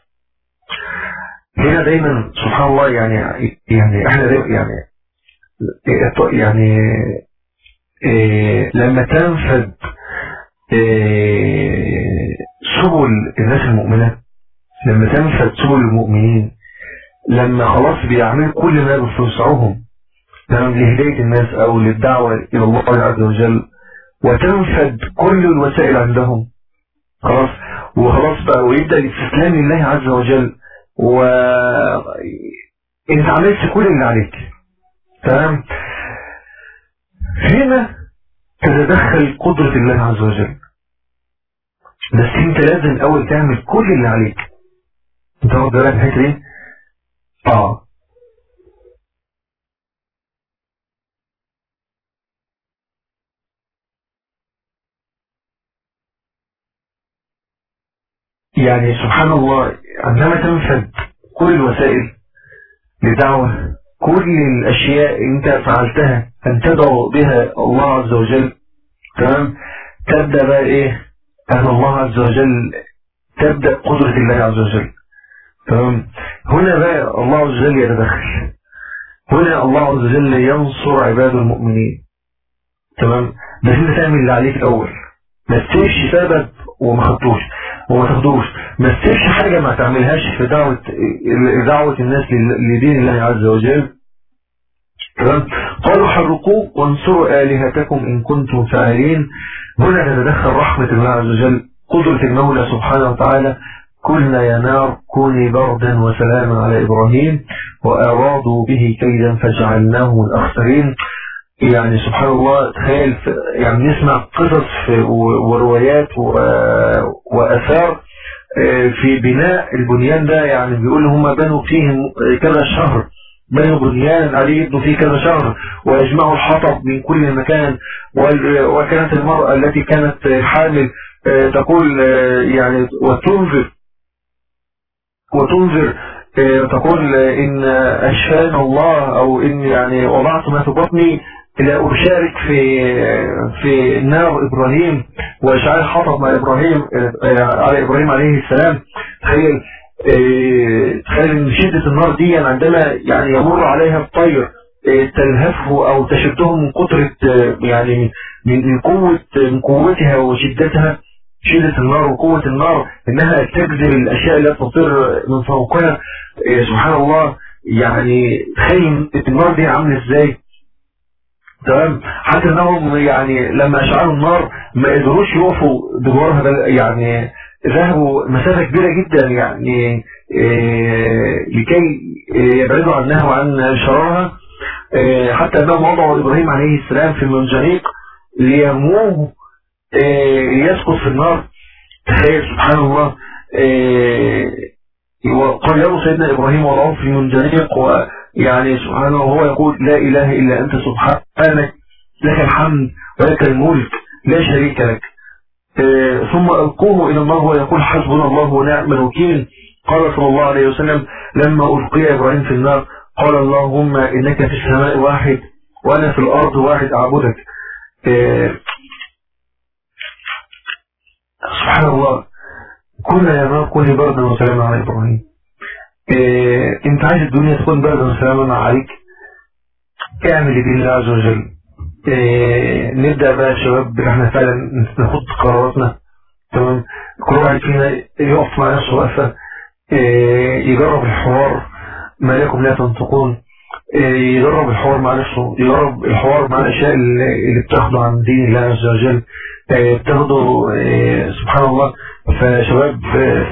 هنا دايما سبحان الله، يعني احنا يعني لما تنفذ سبل الناس المؤمنة، لما تنفذ سبل المؤمنين، لما خلاص بيعملوا كل ما بيوسعهم لهداية الناس او للدعوة الى الله عز وجل، وتنفذ كل الوسائل عندهم، خلاص وخلاص بقى، ويبدأ الاستسلام لله عز وجل، انت عملت كل اللي عليك، تمام. هنا تتدخل قدرة الله عز وجل، بس انت لازم اول تعمل كل اللي عليك. انت واخد بالك الحته دي؟ يعني سبحان الله عندما تنفذ كل الوسائل لدعوة، كل الأشياء أنت فعلتها أن تدعو بها الله عز وجل، تمام، تبدأ بقى إيه؟ أن الله عز وجل تبدأ قدرة الله عز وجل، تمام. هنا بقى الله عز وجل يتدخل، هنا الله عز وجل ينصر عباد المؤمنين، تمام. بس انت تعمل اللي عليك الاول، ما تسيبش سبب وما تاخدوش، ما تسيبش حاجه ما تعملهاش في دعوه الناس لدين الله عز وجل، تمام. قالوا حرقوه وانصروا آلهتكم إن كنتم فاعلين. هنا تتدخل رحمة الله عز وجل، قدرة المولى سبحانه وتعالى. قلنا يا نار كوني بردا وسلاما على إبراهيم وأرادوا به كيدا فجعلناه الأخسرين. يعني سبحان الله، تخيل يعني نسمع قصص وروايات وأثار في بناء البنيان ده. يعني بيقول هم بنوا فيه كذا شهر، بنوا بنيان عليه يبنوا فيه كذا شهر ويجمعوا الحطب من كل مكان. وكانت المرأة التي كانت حامل تقول يعني وتنذر تقول إن أشفان الله، أو إن يعني وضعت ما في بطني لا أشارك في نار إبراهيم وإشعال حطب مع إبراهيم على إبراهيم عليه السلام. تخيل من شدة النار دي عندما يعني يمر عليها الطير تلهفه أو تشده من قطرة يعني من قوتها وشدتها، شدة النار وقوة النار إنها تجذب الأشياء التي تطير من فوقها. سبحان الله، يعني تخيل النار دي عاملة إزاي، تمام. حتى انهم يعني لما اشعلوا النار ما قدروش يقفوا بجوارها، يعني ذهبوا مسافة كبيرة جدا يعني لكي يبعدوا عنها وعن شرارها، حتى انهم وضعوا ابراهيم عليه السلام في المنجنيق ليرموه ليسقط في النار. تخيل سبحان الله، وقرروا سيدنا ابراهيم وضعوه في المنجنيق، يعني سبحانه وهو يقول لا إله إلا أنت سبحانك لك الحمد ولك الملك لا شريك لك. ثم ألقوه إلى النار ويقول حسبنا الله ونعم الوكيل. قال صلى الله عليه وسلم لما ألقي إبراهيم في النار قال اللهم إنك في السماء واحد وأنا في الأرض واحد أعبدك. سبحان الله، كنا يا نار كوني بردا وسلاما على إبراهيم. انت عايز الدنيا تكون بردا وسلاما عليك، اعمل لدين الله عز وجل. نبدأ بقى يا شباب احنا فعلا ناخد قراراتنا، تمام. كل واحد فينا يقف مع نفسه وقفة، يجرب الحوار ما لكم لا تنطقون، يجرب الحوار مع نفسه، يجرب الحوار مع الاشياء اللي بتاخده عن دين الله عز وجل، بتاخده سبحان الله. فشباب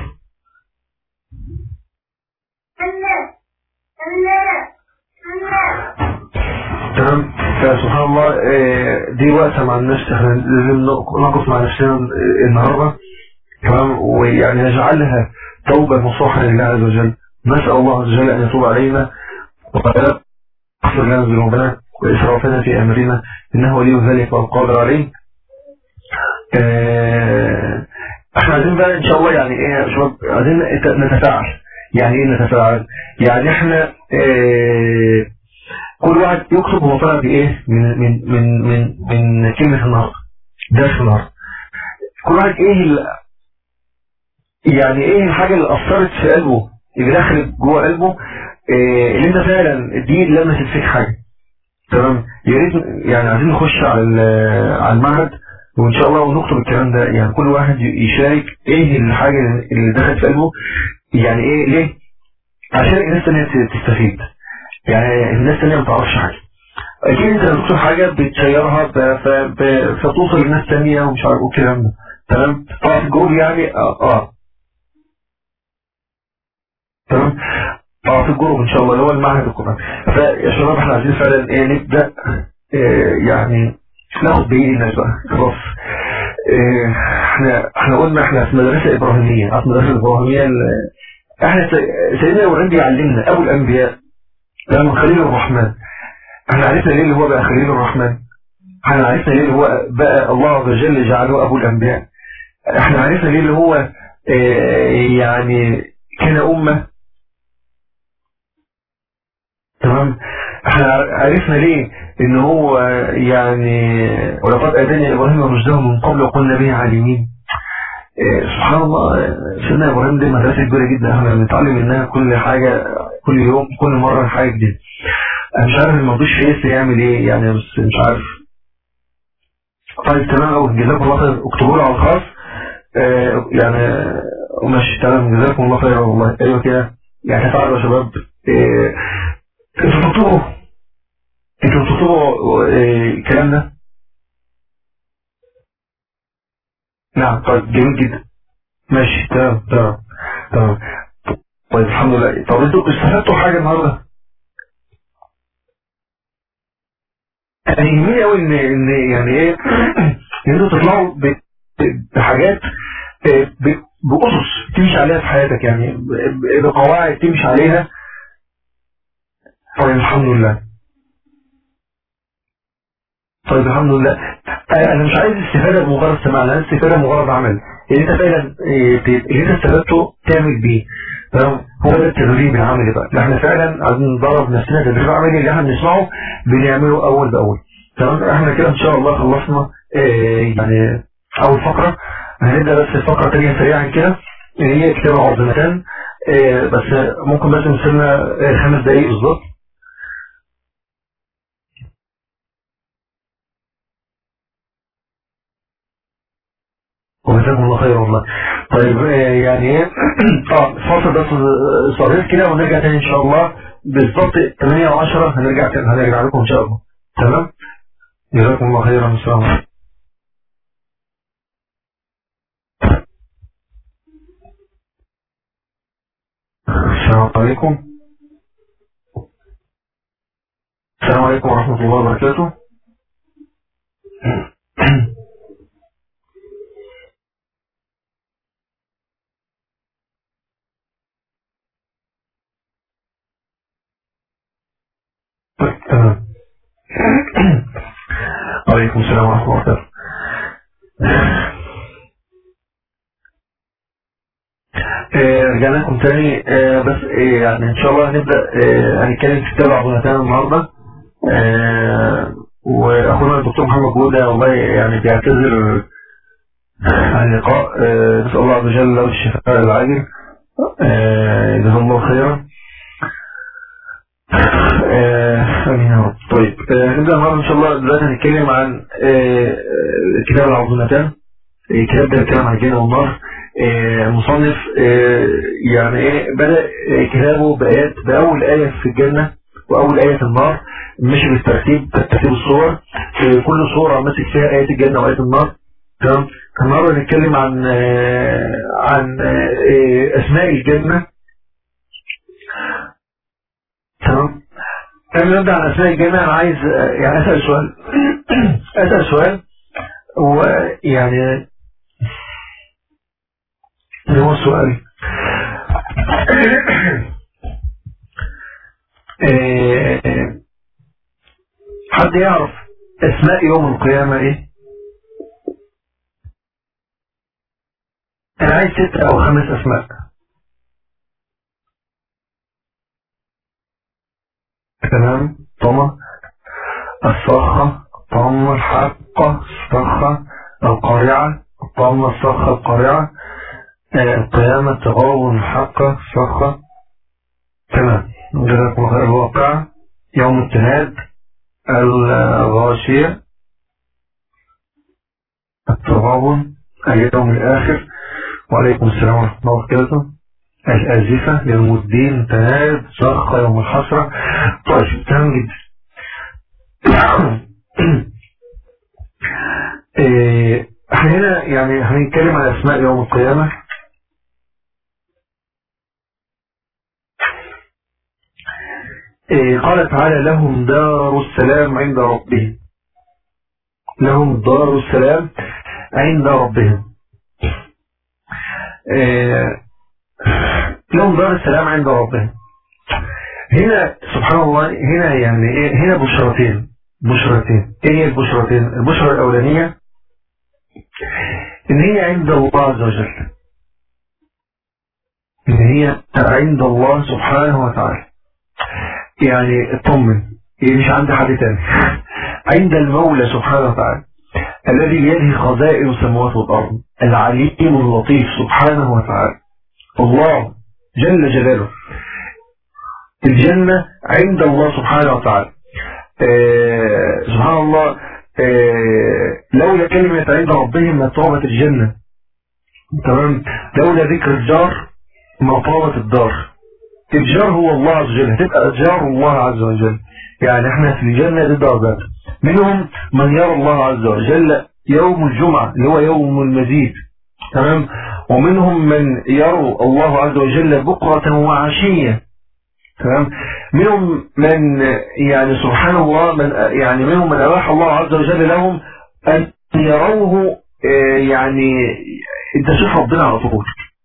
تمام، فسبحان الله دي وقتها مع النفس، احنا لازم نقف مع نفسنا النهارده، تمام، ويعني نجعلها توبة نصوحا لله عز وجل. نسأل الله عز وجل أن يتوب علينا ويغفر لنا ذنوبنا وإسرافنا في أمرنا إنه ولي ذلك والقادر عليه. احنا عايزين بقى إن شاء الله يعني إيه يا شباب، عايزين نتفاعل. يعني إيه نتفاعل؟ يعني احنا كل واحد يكتب هو طلع بإيه من كلمة النهارده، درس النهارده. كل واحد إيه يعني إيه الحاجة اللي أثرت في قلبه، اللي دخلت جوه قلبه، اللي أنت فعلا دي لمست فيك حاجة، تمام. يا ريت يعني عايزين نخش على المعهد وإن شاء الله ونكتب الكلام ده. يعني كل واحد يشارك إيه الحاجة اللي دخلت في قلبه، يعني إيه ليه، عشان الناس التانية تستفيد. يعني الناس التانية ما تعرفش حاجة، اكيد انت لما بتقول حاجة بتشيرها فتوصل للناس التانية ومش عارف الكلام ده، تمام. طبعا في الجروب يعني تمام، في الجروب ان شاء الله اللي هو المعهد القرآن. فيا شباب احنا عايزين فعلا ايه نبدأ يعني ناخد بايد الناس بقى خلاص. احنا قلنا احنا في مدرسة ابراهيمية، في مدرسة ابراهيمية احنا سيدنا ابراهيم بيعلمنا ابو الانبياء لما خليل الرحمن. احنا عرفنا ليه اللي هو بقى خليل الرحمن، احنا عرفنا ليه اللي هو بقى الله عز وجل جعله ابو الانبياء، احنا عرفنا ليه اللي هو يعني كان أمة. تمام. احنا عرفنا ليه ان هو يعني ولقد اتاني ابراهيم رشده من قبل وقلنا به عالمين. سبحان الله. سيدنا ابراهيم دي مدرسه كبيره جدا، احنا بنتعلم منها كل حاجه، كل يوم كل مره حاجه جديده. انا مش عارف الموضوع فيس يعمل ايه يعني، بس مش عارف. طيب تمام قوي، جزاكم الله خير. اكتبوا له على الخاص يعني. ماشي تمام، جزاكم الله خير والله. ايوه كده يعني. تعالوا يا شباب، انتوا بتطلبوا الكلام ده. نعم طيب جميل جدا. ماشي تمام تمام تمام. طيب الحمد لله. طب انتوا استفدتوا حاجه النهارده؟ انا يهمني قوي ان يعني ايه ان انتوا تطلعوا بحاجات، بأسس تمشي عليها في حياتك، يعني بقواعد تمشي عليها. طيب الحمد لله. طيب الحمد لله. انا مش عايز استفاده بمجرد سماع، انا عايز استفاده بمجرد عمل. اللي انت فعلا اللي انت استفدته تعمل بيه. تمام. هو ده التدريب العملي بقى، اللي احنا فعلا عايزين ندرب نفسنا تدريب عملي، اللي احنا بنسمعه بنعمله اول باول. تمام. احنا كده ان شاء الله خلصنا يعني اول فقره. هنبدا بس الفقره الثانيه سريعا كده، اللي هي كتاب عظمتان. بس ممكن بس نستنى 5 دقائق بالظبط. وجزاكم الله خير والله. طيب يعني ايه فاصل بس صغير كده ونرجع تاني ان شاء الله. بالظبط 8 و10 هنرجع لكم ان شاء الله. تمام. جزاكم الله خيرا. السلام عليكم. السلام عليكم. السلام عليكم ورحمة الله وبركاته. تمام. وعليكم السلام ورحمة الله وبركاته. رجعنا لكم تاني. بس يعني ان شاء الله هنبدأ هنتكلم في كتاب عظمتان النهارده. واخونا الدكتور محمد جودة والله يعني بيعتذر عن اللقاء. نسأل الله عز وجل له الشفاء العاجل. جزاه الله خيرا. امين يا رب. طيب نبدأ النهارده ان شاء الله. دلوقتي هنتكلم عن كتاب العظمتان. الكتاب ده بيتكلم عن الجنة والنار. المصنف يعني ايه بدأ كتابه بآيات، بأول آية في الجنة وأول آية في النار، مش بالترتيب، ترتيب الصور. في كل صورة ماسك فيها آية الجنة وآية النار. تمام. النهارده هنتكلم عن أسماء الجنة. تمام. قبل ما نبدأ عن أسماء الجنة أنا عايز يعني أسأل سؤال. أسأل سؤال ويعني هو السؤال حد يعرف اسماء يوم القيامة ايه؟ انا عايز 6 او 5 اسماء. تمام. طمع، الصخة، الطامة، الحقة، الصخة، القارعة، الطامة، الصخة، القارعة، القيامة، التغابن، الحقة، الصخة. تمام. جزاكم الله خير. الواقعة، يوم التناد، الغاشية، التغابن، اليوم الآخر. وعليكم السلام ورحمة الله وبركاته. الآزفة، يوم الدين، تناد، صخة، يوم الحسرة. طيب تمام جدا. احنا هنا يعني هنتكلم عن أسماء يوم القيامة. قال تعالى: لهم دار السلام عند ربهم. لهم دار السلام عند ربهم. لهم دار السلام عند ربهم. هنا سبحان الله، هنا يعني ايه؟ هنا بشرتين. ايه هي البشرتين؟ البشرة الأولانية ان هي عند الله عز وجل. إن هي عند الله سبحانه وتعالى. يعني اطمن، مش عند حد تاني عند المولى سبحانه وتعالى الذي بيده خزائن السماوات والأرض، العليم اللطيف سبحانه وتعالى، الله جل جلاله. الجنة عند الله سبحانه وتعالى. سبحان الله، لولا كلمة عند ربهم ما طابت الجنة. تمام. لولا ذكر الجار ما طابت الدار. الجار هو الله عز وجل، هتبقى جار الله عز وجل. يعني احنا في الجنة دي درجات، منهم من يرى الله عز وجل يوم الجمعة اللي هو يوم المزيد. تمام. ومنهم من يرى الله عز وجل بكرة وعشية. تمام. منهم من يعني سبحان الله من يعني منهم من أباح الله عز وجل لهم أن يروه. يعني انت شوف ربنا على طول.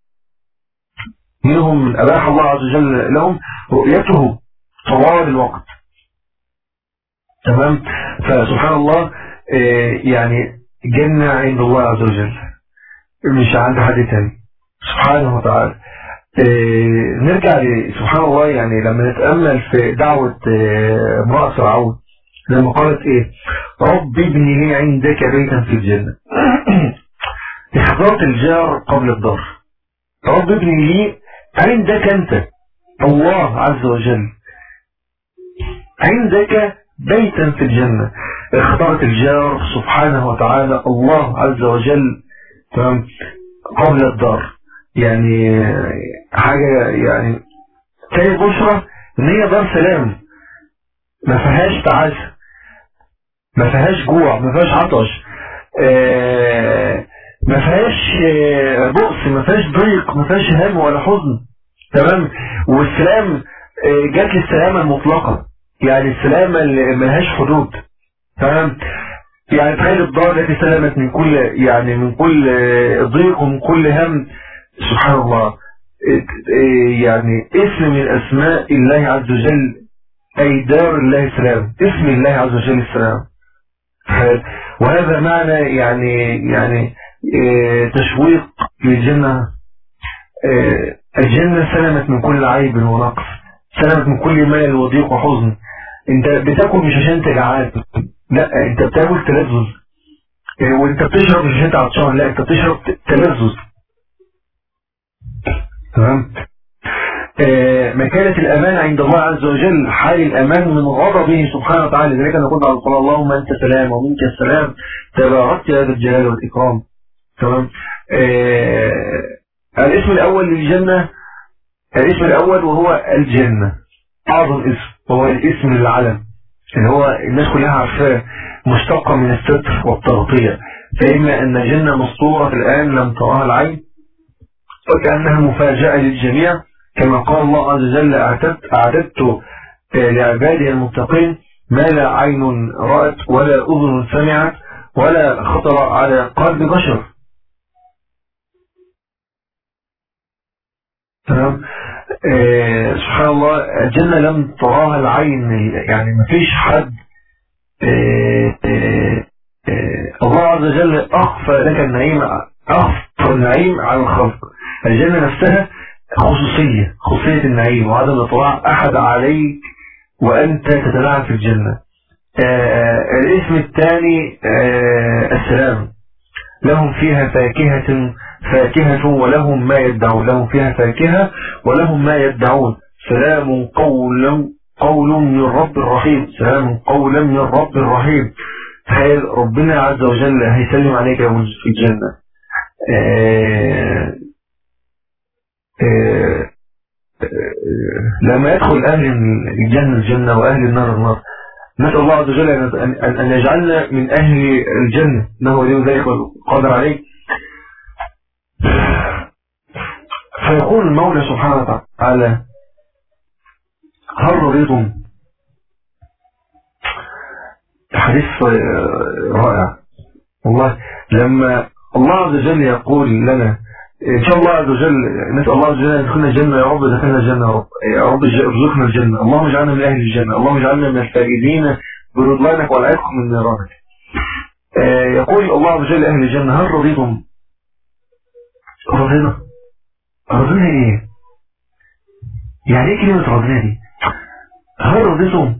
منهم من أباح الله عز وجل لهم رؤيته طوال الوقت. تمام. فسبحان الله، يعني جنة عند الله عز وجل مش عند حد تاني سبحانه وتعالى. نرجع سبحان الله، يعني لما نتأمل في دعوة امرأة فرعون لما قالت ايه؟ رب ابني لي عندك بيتا في الجنة. اختارت الجار قبل الدار. رب ابني لي عندك انت الله عز وجل، عندك بيتا في الجنة. اختارت الجار سبحانه وتعالى الله عز وجل. تمام. قبل الدار. يعني حاجة يعني كانت بشرة ان هي دار سلام، ما فيهاش تعاسة، ما فيهاش جوع، ما فيهاش عطش، ما فيهاش بؤس، ما فيهاش ضيق، ما فيهاش هم ولا حزن. تمام. والسلام جات للسلامة المطلقة، يعني السلامة اللي ملهاش حدود. تمام. يعني تخيل الدار التي سلمت من كل يعني من كل ضيق ومن كل هم. سبحان الله. يعني اسم من اسماء الله عز وجل اي دار الله السلام، اسم الله عز وجل السلام. وهذا معنى يعني تشويق للجنة. الجنة سلمت من كل عيب ونقص، سلمت من كل مال وضيق وحزن. انت بتاكل مش عشان تجعان، لا انت بتاكل تلذذ. وانت بتشرب مش عشان انت عطشان، لا انت بتشرب تلذذ. تمام. مكانة الأمان عند الله عز وجل حال الأمان من غضبه سبحانه وتعالى. لذلك نقول على القرآن اللهم أنت سلام ومنك السلام تباركت يا ذا الجلال والإكرام. تمام. الاسم الأول للجنة، الاسم الأول وهو الجنة، أعظم اسم وهو الاسم للعلم اللي هو الناس كلها عارفاه، مشتقة من الستر والتغطية. فإما أن جنة مسطورة الآن لم تراها العين وكأنها مفاجأة للجميع، كما قال الله عز وجل أعددت لعبادي المتقين ما لا عين رأت ولا أذن سمعت ولا خطر على قلب بشر. تمام. سبحان الله، الجنة لم تراها العين، يعني ما فيش حد. الله عز وجل أخفى لك النعيم، أخفى النعيم على الخلق. الجنة نفسها خصوصية النعيم وعدم اطلاع أحد عليك وأنت تتنعم في الجنة. الاسم الثاني السلام. لهم فيها فاكهة ولهم ما يدعون. لهم فيها فاكهة ولهم ما يدعون. سلام قول من رب رحيم. سلام قولا من رب رحيم. تخيل ربنا عز وجل هيسلم عليك في الجنة. لما يدخل أهل الجنة وأهل النار نسأل الله عز وجل أن يجعلنا من أهل الجنة، إنه ولي ذلك قادر عليه. فيقول المولى سبحانه وتعالى هل رضيتم؟ حديث رائع والله. لما الله عز وجل يقول لنا إن شاء الله عز وجل، نسأل الله عز وجل أن يدخلنا الجنة يا رب، دخلنا الجنة يا رب ارزقنا الجنة، اللهم اجعلنا من أهل الجنة، اللهم اجعلنا من الفائزين برضوانك والعتق من نيرانك. يقول الله عز وجل أهل الجنة هل رضيتم؟ رضينا إيه؟ يعني ايه كلمة رضينا دي؟ هل رضيتم؟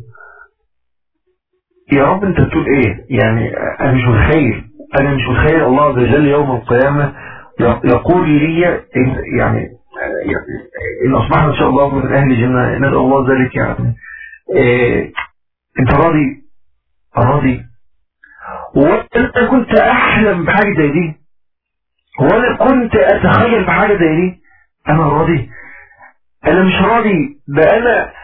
يا رب انت بتقول ايه؟ يعني انا مش متخيل الله عز وجل يوم القيامة يقول لي يعني ان اصبحنا ان شاء الله من اهل الجنة، نسأل الله ذلك يعني. انت راضي؟ وانا كنت احلم بحاجة زي دي، وانا كنت اتخيل بحاجة زي دي. انا راضي؟ انا مش راضي، ده انا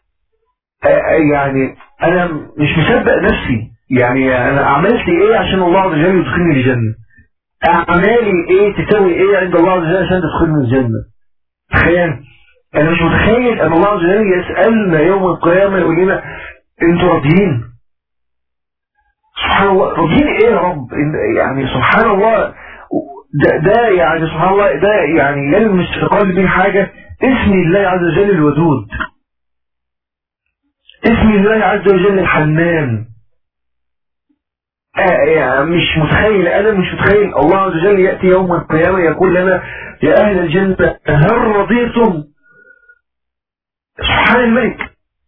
يعني انا مش مصدق نفسي. يعني انا عملت ايه عشان الله عز وجل يدخلني الجنة؟ اعمالي ايه تساوي ايه عند الله عز وجل عشان تدخلني الجنة؟ تخيل، انا مش متخيل ان الله عز وجل يسألنا يوم القيامة يقول لنا انتوا راضيين؟ سبحان الله، راضيين ايه يا رب؟ يعني سبحان الله، ده يعني سبحان الله، ده يعني يلمس في قلبي حاجة. اسم الله عز وجل الودود، اسم الله عز وجل الحنان. يعني انا مش متخيل الله عز وجل يأتي يوم القيامة يقول لنا يا اهل الجنة هل رضيتم؟ سبحان الملك،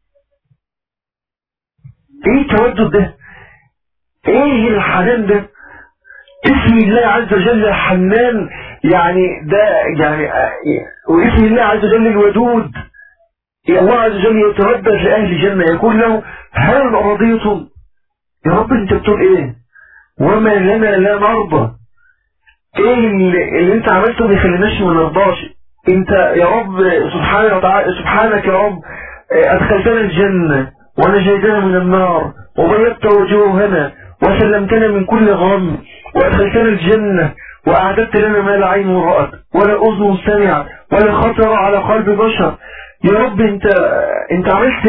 ايه التودد ده؟ ايه الحنان ده؟ اسم الله عز وجل الحنان، يعني ده يعني واسم الله عز وجل الودود. الله عز وجل يتردد لأهل الجنة يقول له هل رضيتم؟ يا رب انت بتقول ايه؟ وما لنا لا نرضى. ايه اللي انت عملته ما يخليناش ما نرضاش؟ انت يا رب سبحانه وتعالى، سبحانك يا رب ادخلتنا الجنة ونجيتنا من النار وبيضت وجوهنا وسلمتنا من كل غم وادخلتنا الجنة واعددت لنا ما لا عين رأت ولا اذن سمعت ولا خطر على قلب بشر. يا رب انت عملت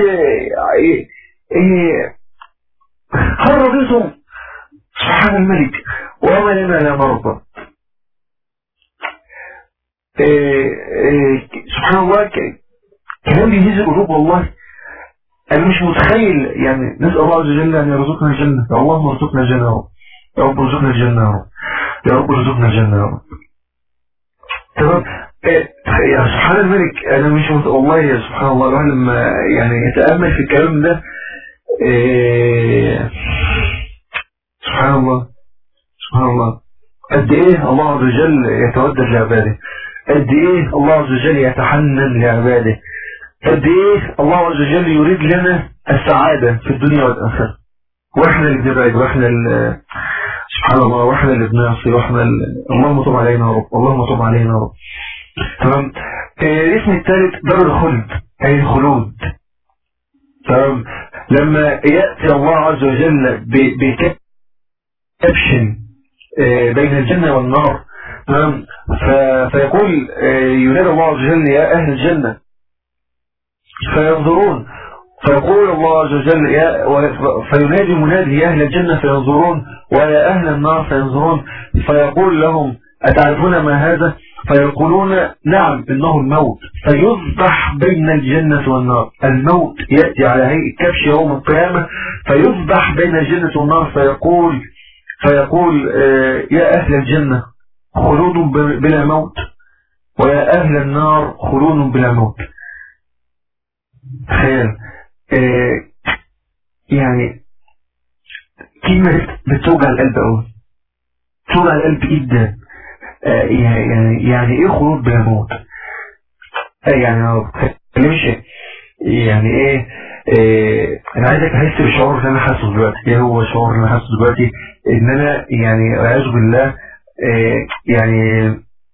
ايه؟ هل رضيتم؟ سبحان الملك، وما لنا لا نرضى. سبحان الله، كلام بيهز القلوب والله. انا مش متخيل، يعني نسأل الله عز وجل ان يرزقنا الجنة. يا اللهم ارزقنا الجنة يا رب، يا رب ارزقنا الجنة يا رب، يا رب ارزقنا الجنة يا رب. تمام. يا سبحان الملك، انا مش والله يا سبحان الله الواحد لما يعني يتأمل في الكلام ده سبحان الله، سبحان الله، قد ايه الله عز وجل يتودد لعباده، قد ايه الله عز وجل يتحنن لعباده، قد ايه الله عز وجل يريد لنا السعادة في الدنيا والآخرة، واحنا اللي بنبعد، واحنا سبحان الله، واحنا اللي بنعصي، واحنا اللهم تب علينا يا رب، اللهم تب علينا يا رب. تمام. الاسم الثالث دار الخلد، اي الخلود. تمام. لما يأتي الله عز وجل بكبش بين الجنة والنار، تمام، فيقول ينادي الله عز وجل يا أهل الجنة فينظرون، فيقول الله عز وجل فينادي منادي يا أهل الجنة فينظرون ويا أهل النار فينظرون، فيقول لهم أتعرفون ما هذا؟ فيقولون نعم إنه الموت، فيذبح بين الجنة والنار. الموت يأتي على هيئة كبش يوم القيامة فيذبح بين الجنة والنار، فيقول يا أهل الجنة خلود بلا موت ويا أهل النار خلود بلا موت. تخيل، يعني كلمة بتوجع القلب أوي، بتوجع القلب جدا. يعني ايه خلود بلا موت؟ يعني مش يعني ايه انا عايزك تحس بالشعور اللي انا حاسه دلوقتي. ايه هو الشعور اللي انا حاسه دلوقتي؟ ان انا يعني اعوذ بالله يعني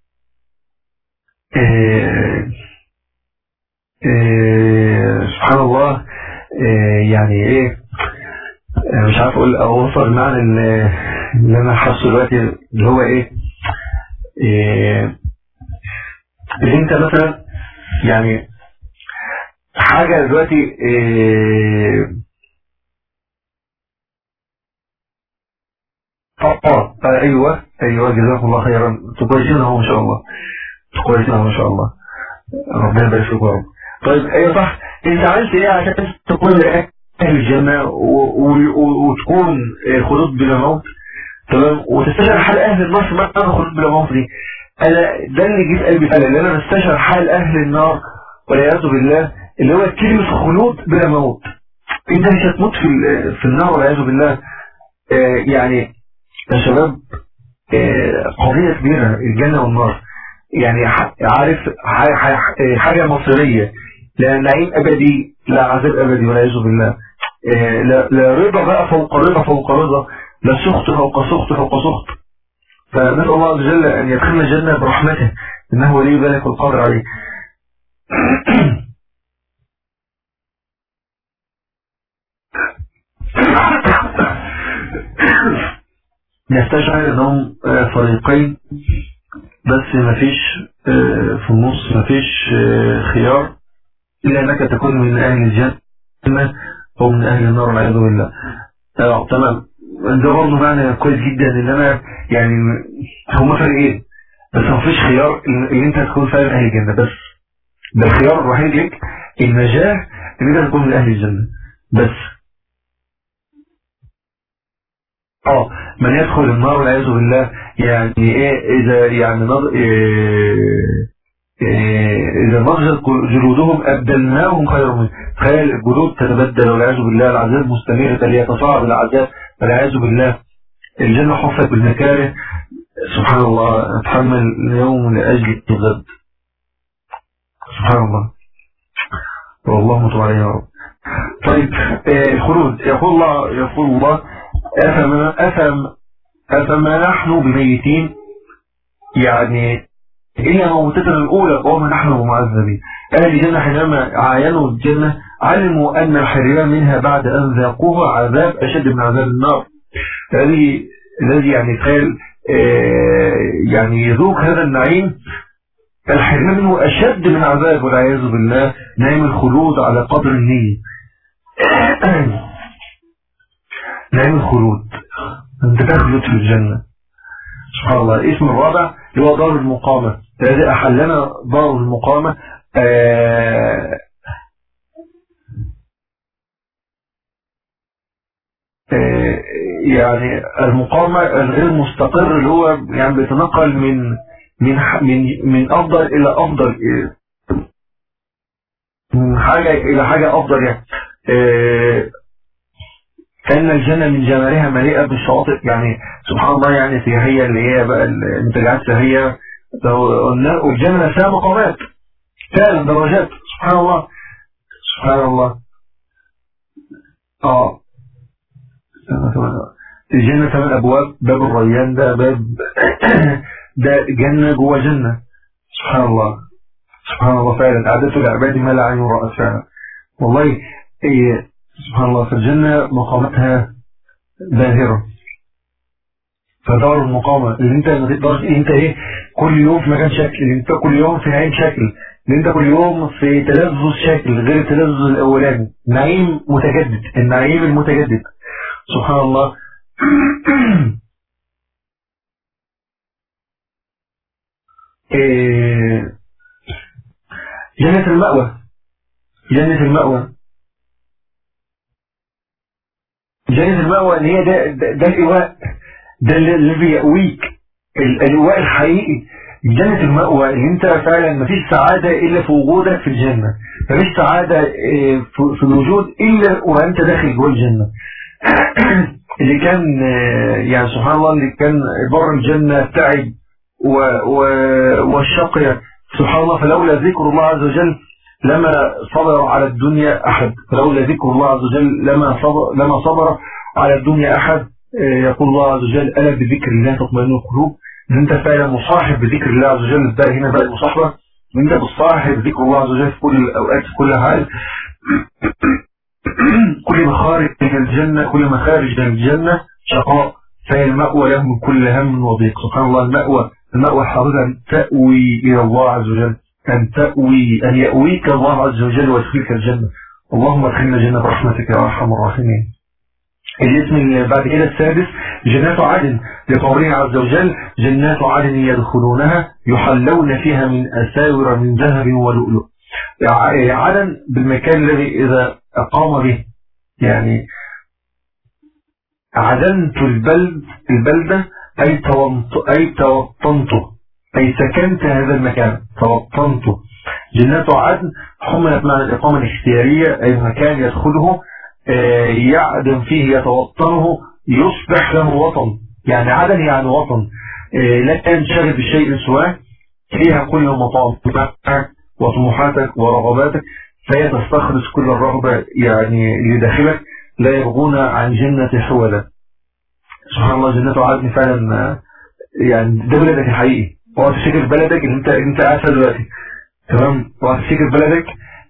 سبحان الله، يعني ايه مش عارف اقول اوصل معنى اللي انا حاسه دلوقتي، اللي هو ايه اللي انت مثلا يعني حاجة دلوقتي ايوه جزاكم الله خيرا، انتوا كويسين اهو ما شاء الله، كويسين اهو ما شاء الله، ربنا يبارك فيكم يا رب. طيب ايوه صح، انت عملت ايه عشان تكون اهل الجنة وتكون خلود بلا موت؟ تمام. وتستشعر حال اهل النار ما خلود بلا موت دي. انا ده اللي جه في قلبي فعلا، ان انا بستشعر حال اهل النار والعياذ بالله اللي هو كلمة خلود بلا موت. انت مش هتموت في النار والعياذ بالله. يعني يا شباب قضية كبيرة الجنة والنار، يعني عارف حاجة مصيرية، لا نعيم أبدي لا عذاب أبدي والعياذ بالله. لا رضا بقى فوق رضا فوق رضا، لا سخط فوق سخط فوق سخط. فنسأل الله عز وجل أن يدخلنا الجنة برحمته إنه ولي ذلك والقادر عليه. نستشعر أنهم فريقين بس مفيش في النص مفيش خيار إلا أنك تكون من أهل الجنة أو من أهل النار والعياذ بالله. تمام، ده برضه معنى كويس جدا ان انا يعني هما فرقين بس مفيش خيار ان انت تكون فعلا اهل الجنة، بس ده الخيار الوحيد لك النجاة ان انت تكون من اهل الجنة بس. من يدخل النار والعياذ بالله يعني ايه اذا يعني إذا نضجت جلودهم أبدلناهم خير منه. تخيل الجلود تتبدل والعياذ بالله، العذاب مستمر ليتصاعد العذاب والعياذ بالله. الجنة حفت بالمكاره، سبحان الله، أتحمل اليوم لأجل الغد، سبحان الله، والله متوب عليه يا رب. طيب الخلود، يقول الله أفما نحن بميتين، يعني إلا موتتنا الأولى وما نحن بمعذبين. أهل الجنة حينما عاينوا الجنة علموا أن الحرمان منها بعد أن ذاقوها عذاب أشد من عذاب النار. الذي يعني تخيل يعني يذوق هذا النعيم، الحرمان منه أشد من عذاب والعياذ بالله. نعيم الخلود على قدر النية. نعيم الخلود، أنت تخلد في الجنة، سبحان الله. الاسم الرابع اللي هو دار المقامة، الذي أحلنا دار المقامة. يعني المقامة الغير مستقر اللي هو يعني بيتنقل من أفضل إلى أفضل، من حاجة إلى حاجة أفضل. يعني كأن الجنة من جمالها مليئة بالشواطئ، يعني سبحان الله، يعني سياحية اللي هي بقى المنتجعات السياحية، والجنة فيها مقامات فعلا درجات، سبحان الله سبحان الله. الجنة 8 أبواب، باب الريان ده باب ده جنة جوه جنة، سبحان الله سبحان الله. فعلا أعدته لعبادي ما لا عين رأت فعلا والله. سبحان الله، في الجنة مقامتها باهرة. فدار المقامة اللي انت ما تقدرش انت كل يوم في مكان شكل، اللي انت كل يوم في نعيم شكل، اللي انت كل يوم في تلذذ شكل غير التلذذ الاولاني، نعيم متجدد، النعيم المتجدد، سبحان الله. جنة المأوى، جنة المأوى، جنة المأوى اللي هي ده الإيواء، ده الذي يأويك، الإيواء الحقيقي. جنة المأوى اللي انت فعلا مفيش سعادة إلا في وجودك في الجنة، مفيش سعادة في الوجود إلا وأنت داخل جوه الجنة. اللي كان يعني سبحان الله، اللي كان بر الجنة تعب والشقية، سبحان الله. فلولا ذكر الله عز وجل لما صبر على الدنيا أحد، فلولا ذكر الله عز وجل لما صبر على الدنيا أحد. يقول الله عز وجل ألا بذكر الله تطمئن القلوب. ان انت فعلا مصاحب بذكر الله عز وجل، ده هنا بقى المصاحبة، ان انت بتصاحب ذكر الله عز وجل في كل الأوقات في كل حال. كل مخارج الجنة، كل مخارج الجنة شقاء، فهي المأوى له من كل هم وضيق، سبحان الله. المأوى حاضر أن تأوي إلى الله عز وجل، أن يأويك الله عز وجل ويدخلك الجنة. اللهم ادخلنا الجنة برحمتك يا أرحم الراحمين. الاسم اللي بعد كده السادس جنات عدن، لقوله عز وجل جنات عدن يدخلونها يحلون فيها من أساور من ذهب ولؤلؤ. عدن بالمكان الذي إذا أقام به، يعني عدنت البلدة أي توطنته، أي سكنت هذا المكان توطنته. جنات عدن حملت معنى الإقامة الاختيارية، أي مكان يدخله يعدم فيه يتوطنه يصبح له وطن. يعني عدن يعني وطن، لا تنشغل بشيء سواه، فيها كل مطامعك وطموحاتك ورغباتك، فهي تستخلص كل الرغبة يعني لداخلك، لا يبغون عن جنة حولا. سبحان الله، جنات عدن فعلا يعني ده بلدك الحقيقي. وهتفتكر بلدك اللي انت قاعد فيها دلوقتي، تمام؟ وهتفتكر بلدك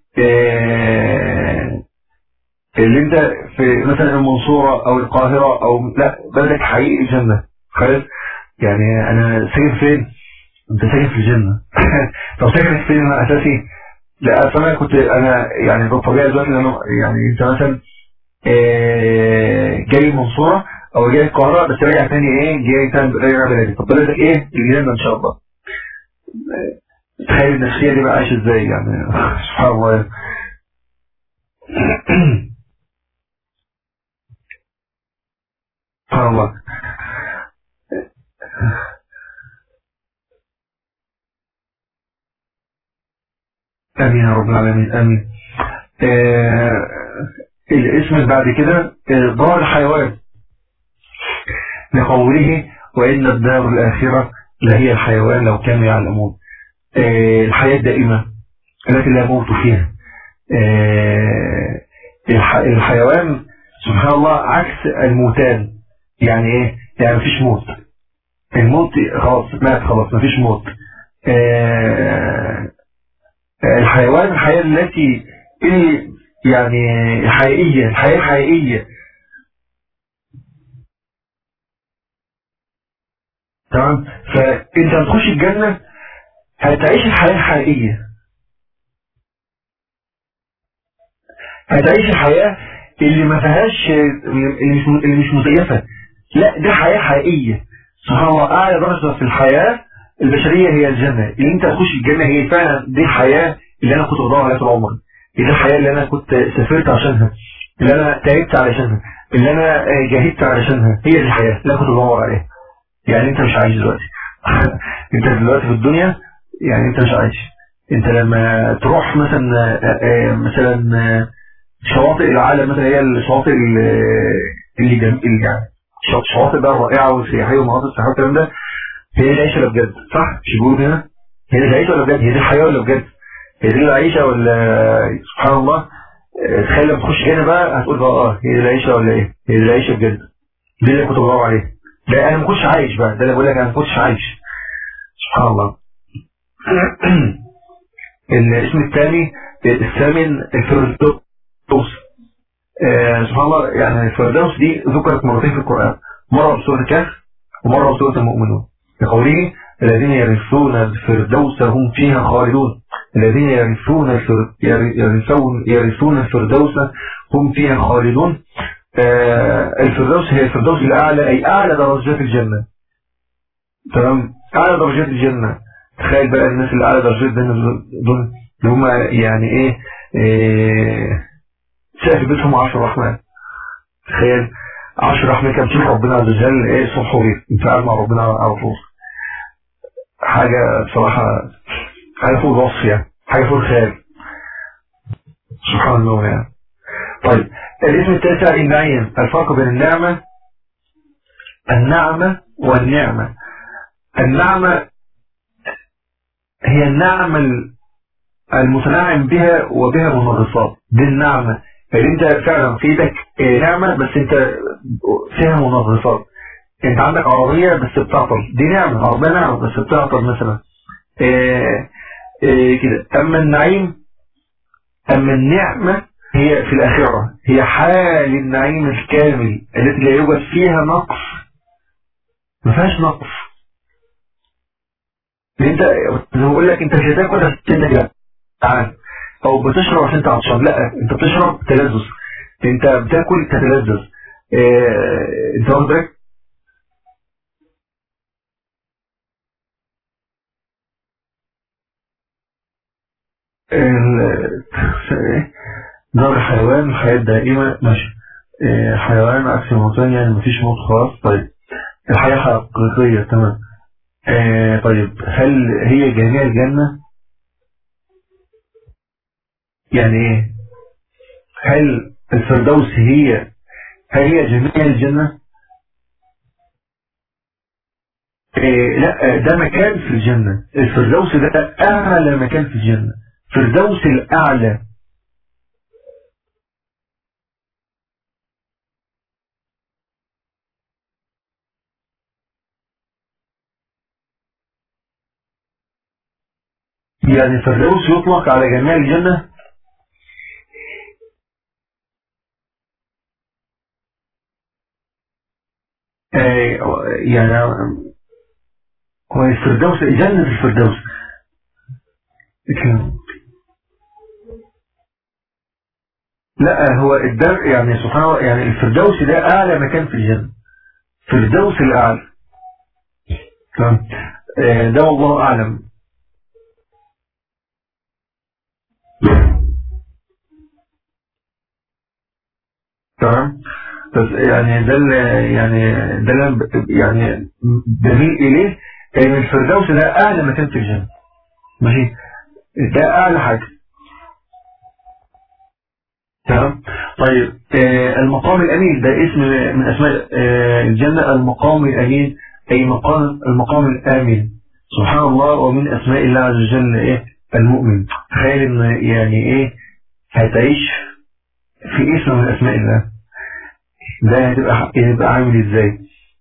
اللي انت في مثلا المنصورة او القاهرة او لا، بلدك حقيقي الجنة خلاص. يعني انا ساكن فين؟ انت ساكن في الجنة. طب ساكن فين انا اساسي؟ لا انا كنت انا يعني بالطبيعة دلوقتي يعني انت مثلا جاي المنصورة او جاي القاهرة، بس راجع تاني جاي تاني راجع بلدي. طب بلدك الجنة ان شاء الله. تخيل النفسية دي بقى عايشة ازاي يعني. سبحان الله. سبحان الله. امين يا رب العالمين، امين. الاسم اللي بعد كده دار الحيوان، لقوله وإن الدار الآخرة لهي الحيوان لو كانوا يعلمون. الحياة الدائمة التي لا موت فيها. الحيوان سبحان الله عكس الموتان. يعني ايه؟ يعني مفيش موت. الموت خلاص مات، خلاص مفيش موت. الحيوان الحياة التي يعني حقيقية، الحياة الحقيقية. تمام؟ فانت هتخش الجنة هتعيش الحياة الحقيقية، هتعيش الحياة اللي ما فيهاش، اللي مش مزيفة. لا، دي حياة حقيقية. سبحان الله، أعلى درجة في الحياة البشرية هي الجنة. اللي انت تخش الجنة هي فعلا دي الحياة اللي انا كنت بدور عليها طول عمري. دي الحياة اللي انا كنت سافرت عشانها، اللي انا تعبت علشانها، اللي انا جاهدت علشانها. هي دي الحياة اللي انا كنت بدور عليها. يعني انت مش عايش دلوقتي. انت دلوقتي في الدنيا، يعني انت مش عايش. انت لما تروح مثلا شواطئ العالم، مثلا هي الشواطئ اللي يعني شواطئ بقى رائعة والسياحية ومناطق السياحية والكلام ده، هي دي العيشة ولا بجد؟ صح؟ مش بيقولوا هنا هي دي العيشة ولا بجد؟ هي دي الحياة ولا بجد؟ هي دي العيشة ولا سبحان الله؟ تخيل لما تخش هنا بقى هتقول بقى هي دي العيشة ولا ايه؟ هي دي العيشة بجد. دي اللي كنت بدور عليها. لا انا ما كنتش عايش بقى، ده اللي بقول لك انا ما كنتش عايش. سبحان الله. الاسم الثاني الثامن الفردوس. سبحان الله، يعني الفردوس دي ذكرت مرتين في القرآن، مرة بسورة الكهف ومرة بسورة المؤمنون، لقوله الذين يرثون الفردوس هم فيها خالدون. الذين يرثون الفردوس هم فيها خالدون. الفردوس هي الفردوس الأعلى، أي أعلى درجات الجنة. تمام؟ أعلى درجات الجنة. تخيل بقى الناس اللي أعلى درجات الجنة دول اللي هم يعني سقف بيتهم 10 رحمن. تخيل 10 رحمن كان تشوف ربنا عز وجل صبح وليل، انت قاعد مع ربنا على طول. حاجة بصراحة حاجة فوق الوصف، يعني حاجة فوق الخيال. سبحان الله يعني. طيب الاسم التاسع النعيم، الفرق بين النعمة والنعمة. النعمة هي النعمة المتنعم بها وبها منغصات. دي النعمة اللي انت فعلا في ايدك نعمة، بس انت فيها منغصات. انت عندك عربية بس بتعطل، دي نعمة. عربية نعمة بس بتعطل مثلا. كده. اما النعمة هي في الآخرة، هي حال النعيم الكامل التي لا يوجد فيها نقص، ما فيهاش نقص. انت زي ما بقول لك، انت مش هتاكل عشان انت جعان او بتشرب عشان انت عطشان، لا انت بتشرب تلذذ، انت بتاكل تتلذذ. انت واخد بالك؟ دار الحيوان الحياة الدائمة، ماشي. حيوان عكس الموتان، يعني مفيش موت خلاص. طيب الحياة حقيقية، تمام. طيب هل هي جميع الجنة؟ يعني ايه؟ هل الفردوس هل هي جميع الجنة؟ لا، ده مكان في الجنة. الفردوس ده أعلى مكان في الجنة، فردوس الأعلى. يعني الفردوس يطلق على جميع الجنة. يعني هو الفردوس جنة الفردوس. لكن لا، هو الدر يعني سبحان الله، يعني الفردوس ده أعلى مكان في الجنة، فردوس الأعلى. تمام. ده والله أعلم. تمام. بس يعني يعني ده يعني بميل إليه إن الفردوس ده أعلى مكان في الجنة. ماشي. ده أعلى حاجة. تمام. طيب المقام الأمين ده اسم من أسماء الجنة، المقام الأمين، أي المقام الآمن. سبحان الله. ومن أسماء الله عز وجل إيه؟ المؤمن. تخيل إن يعني إيه هتعيش في اسم من أسماء الله، ده هتبقى عامل إزاي؟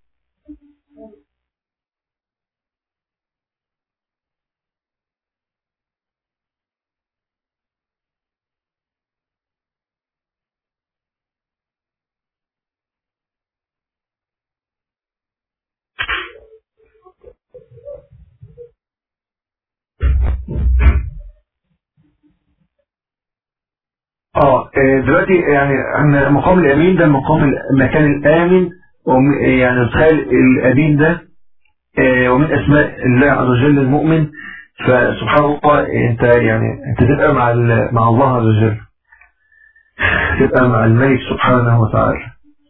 دلوقتي يعني احنا مقام الأمين ده المكان الآمن. يعني تخيل الأمين ده ومن أسماء الله عز وجل المؤمن. فسبحان الله، انت تبقى مع الله عز وجل، تبقى مع الملك سبحانه وتعالى.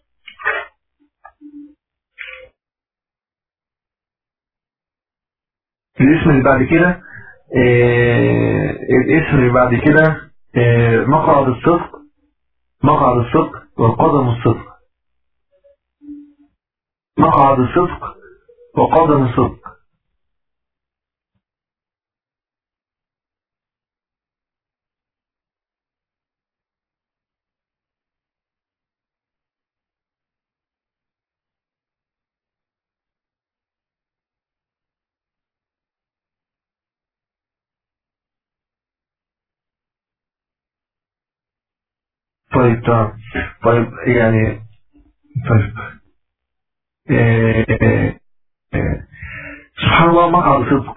الاسم اللي بعد كده الاسم اللي بعد كده مقعد الصدق. مقعد الصدق وقدم الصدق. مقعد الصدق وقدم الصدق. طيب تمام. طيب يعني طيب آه، آه، سبحان الله، مقعد صدق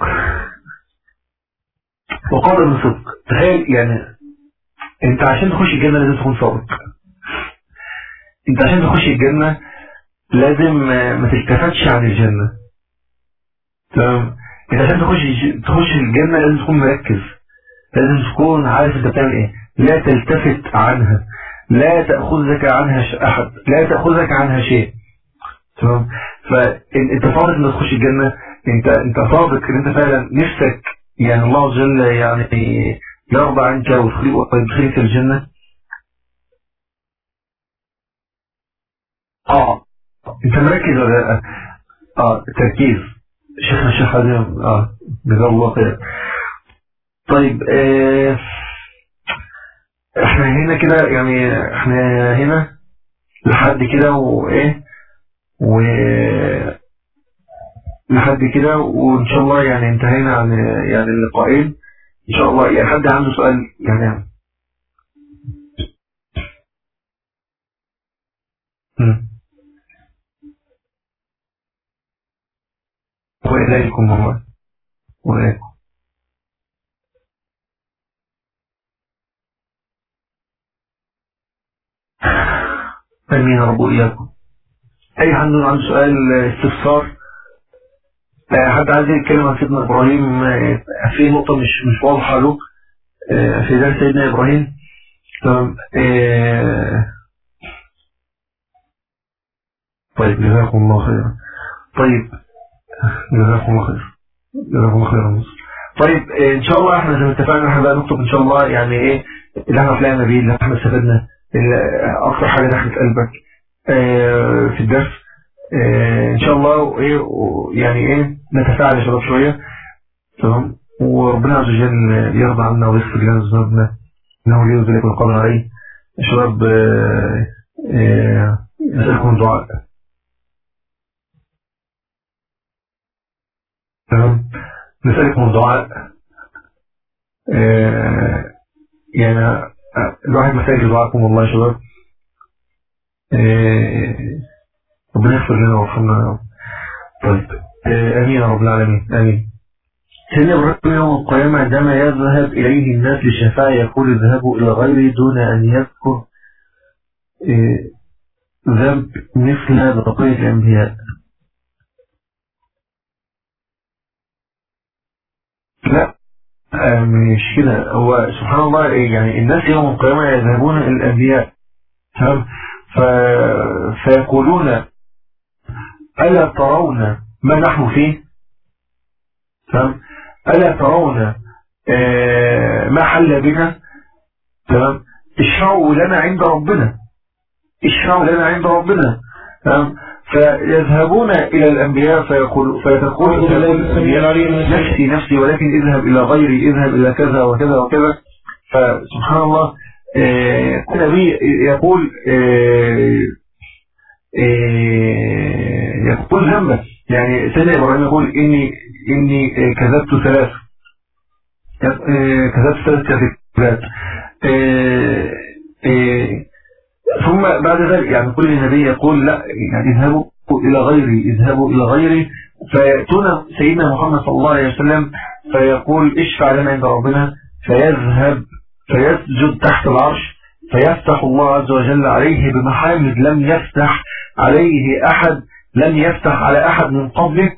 وقدم صدق. تخيل يعني انت عشان تخش الجنة لازم تكون صادق. انت عشان تخش الجنة لازم ما تلتفتش عن الجنة. تمام. انت عشان تخش الجنة لازم تكون مركز، لازم تكون عارف انت بتعمل ايه، لا تلتفت عنها، لا تأخذك عنها احد، لا تأخذك عنها شيء. تمام. فانت صادق انك تخش الجنة. انت صادق ان انت فعلا نفسك يعني الله عز وجل يعني يرضى عنك ويدخلك الجنة. اه انت مركز ولا لا؟ تركيز. شيخنا الشيخ حازم جزاه الله خير. طيب احنا هنا كده، يعني احنا هنا لحد كده وايه و لحد كده، وان شاء الله يعني انتهينا عن يعني اللقاءين ان شاء الله. يعني حد عنده سؤال يعني؟ مم. وإليكم والله. وإليكم. امين يا رب وإياكم. اي حد عنده سؤال استفسار، حد عايز يتكلم عن سيدنا ابراهيم، في نقطة مش واضحة له في درس سيدنا ابراهيم. تمام. طيب جزاكم الله خيرا. طيب جزاكم الله خير. جزاكم الله خير. طيب ان شاء الله احنا زي ما اتفقنا احنا بقى نكتب ان شاء الله يعني ايه اللي احنا طلعنا بيه، اللي احنا استفدنا، اكثر حاجه دخلت قلبك في الدرس ان شاء الله، وايه يعني ايه نتفاعل يا شباب شويه. تمام. وربنا عز وجل يرضى عنا ويغفر لنا ذنوبنا انه ولي ذلك والقادر عليه. يا شباب نسألكم الدعاء. تمام. نسألكم الدعاء. يعني الواحد محتاج لدعاءكم والله يا شباب. ربنا يغفر لنا ويرحمنا. طيب امين يا رب العالمين. امين. سيدنا ابراهيم يوم القيامة عندما يذهب اليه الناس للشفاعة يقول اذهبوا الى غيري دون ان يذكر ذنب مثل بقية الانبياء. لا مش كده. هو سبحان الله يعني الناس يوم القيامة يذهبون إلى الأنبياء. تمام. فيقولون ألا ترون ما نحن فيه؟ تمام. ألا ترون ما حل بنا؟ تمام. اشفعوا لنا عند ربنا. اشفعوا لنا عند ربنا. تمام. فيذهبون إلى الأنبياء فتقول نفسي نفسي ولكن اذهب إلى غيري، اذهب إلى كذا وكذا وكذا. فسبحان الله النبي يقول يقول ذنبا. يعني سيدنا إبراهيم يقول إني كذبت ثلاث كذبات. ثم بعد ذلك يعني كل نبي يقول لا يعني اذهبوا إلى غيري، اذهبوا إلى غيري. فيأتون سيدنا محمد صلى الله عليه وسلم فيقول اشفع لنا عند ربنا، فيذهب فيسجد تحت العرش فيفتح الله عز وجل عليه بمحامد لم يفتح عليه أحد، لم يفتح على أحد من قبله.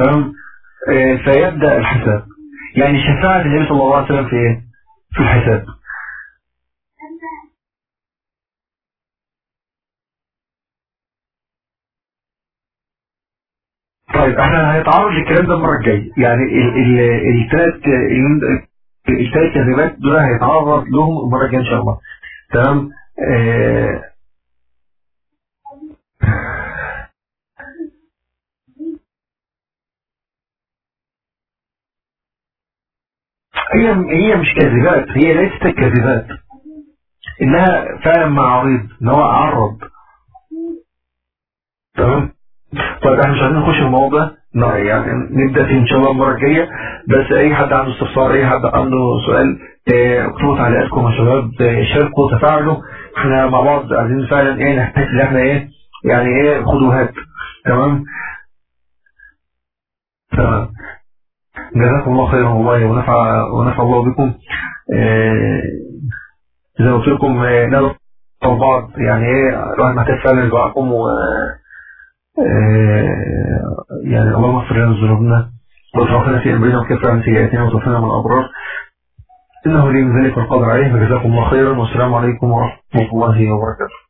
فيبدأ الحساب. يعني شفاعة النبي صلى الله عليه وسلم في الحساب. طيب احنا هنتعرض للكلام ده المره الجايه. يعني الثلاث كذبات دول هيتعرض لهم المره الجايه ان شاء الله. تمام. هي مش كذبات، هي ليست كذبات، انها فعلا معارض ان هو اعرض. تمام. طيب احنا مش عايزين نخش الموضوع ده، يعني نبدأ فيه ان شاء الله المرة الجاية. بس اي حد عنده استفسار، اي حد عنده سؤال اكتبوا تعليقاتكم يا شباب، شاركوا تفاعلوا. احنا مع بعض عايزين فعلا نحتاج ان احنا يعني خدوا هات. تمام. تمام. جزاكم الله خيرا والله ونفع الله بكم. زي ما قلت لكم نرى بعض يعني الواحد محتاج فعلا دعاءكم يعني اللهم اغفر لنا ذنوبنا واسرافنا في امرنا وكفر عن سيئاتنا وتوفنا من الابرار انه ولي ذلك والقادر عليه. جزاكم الله خيرا والسلام عليكم ورحمه الله وبركاته.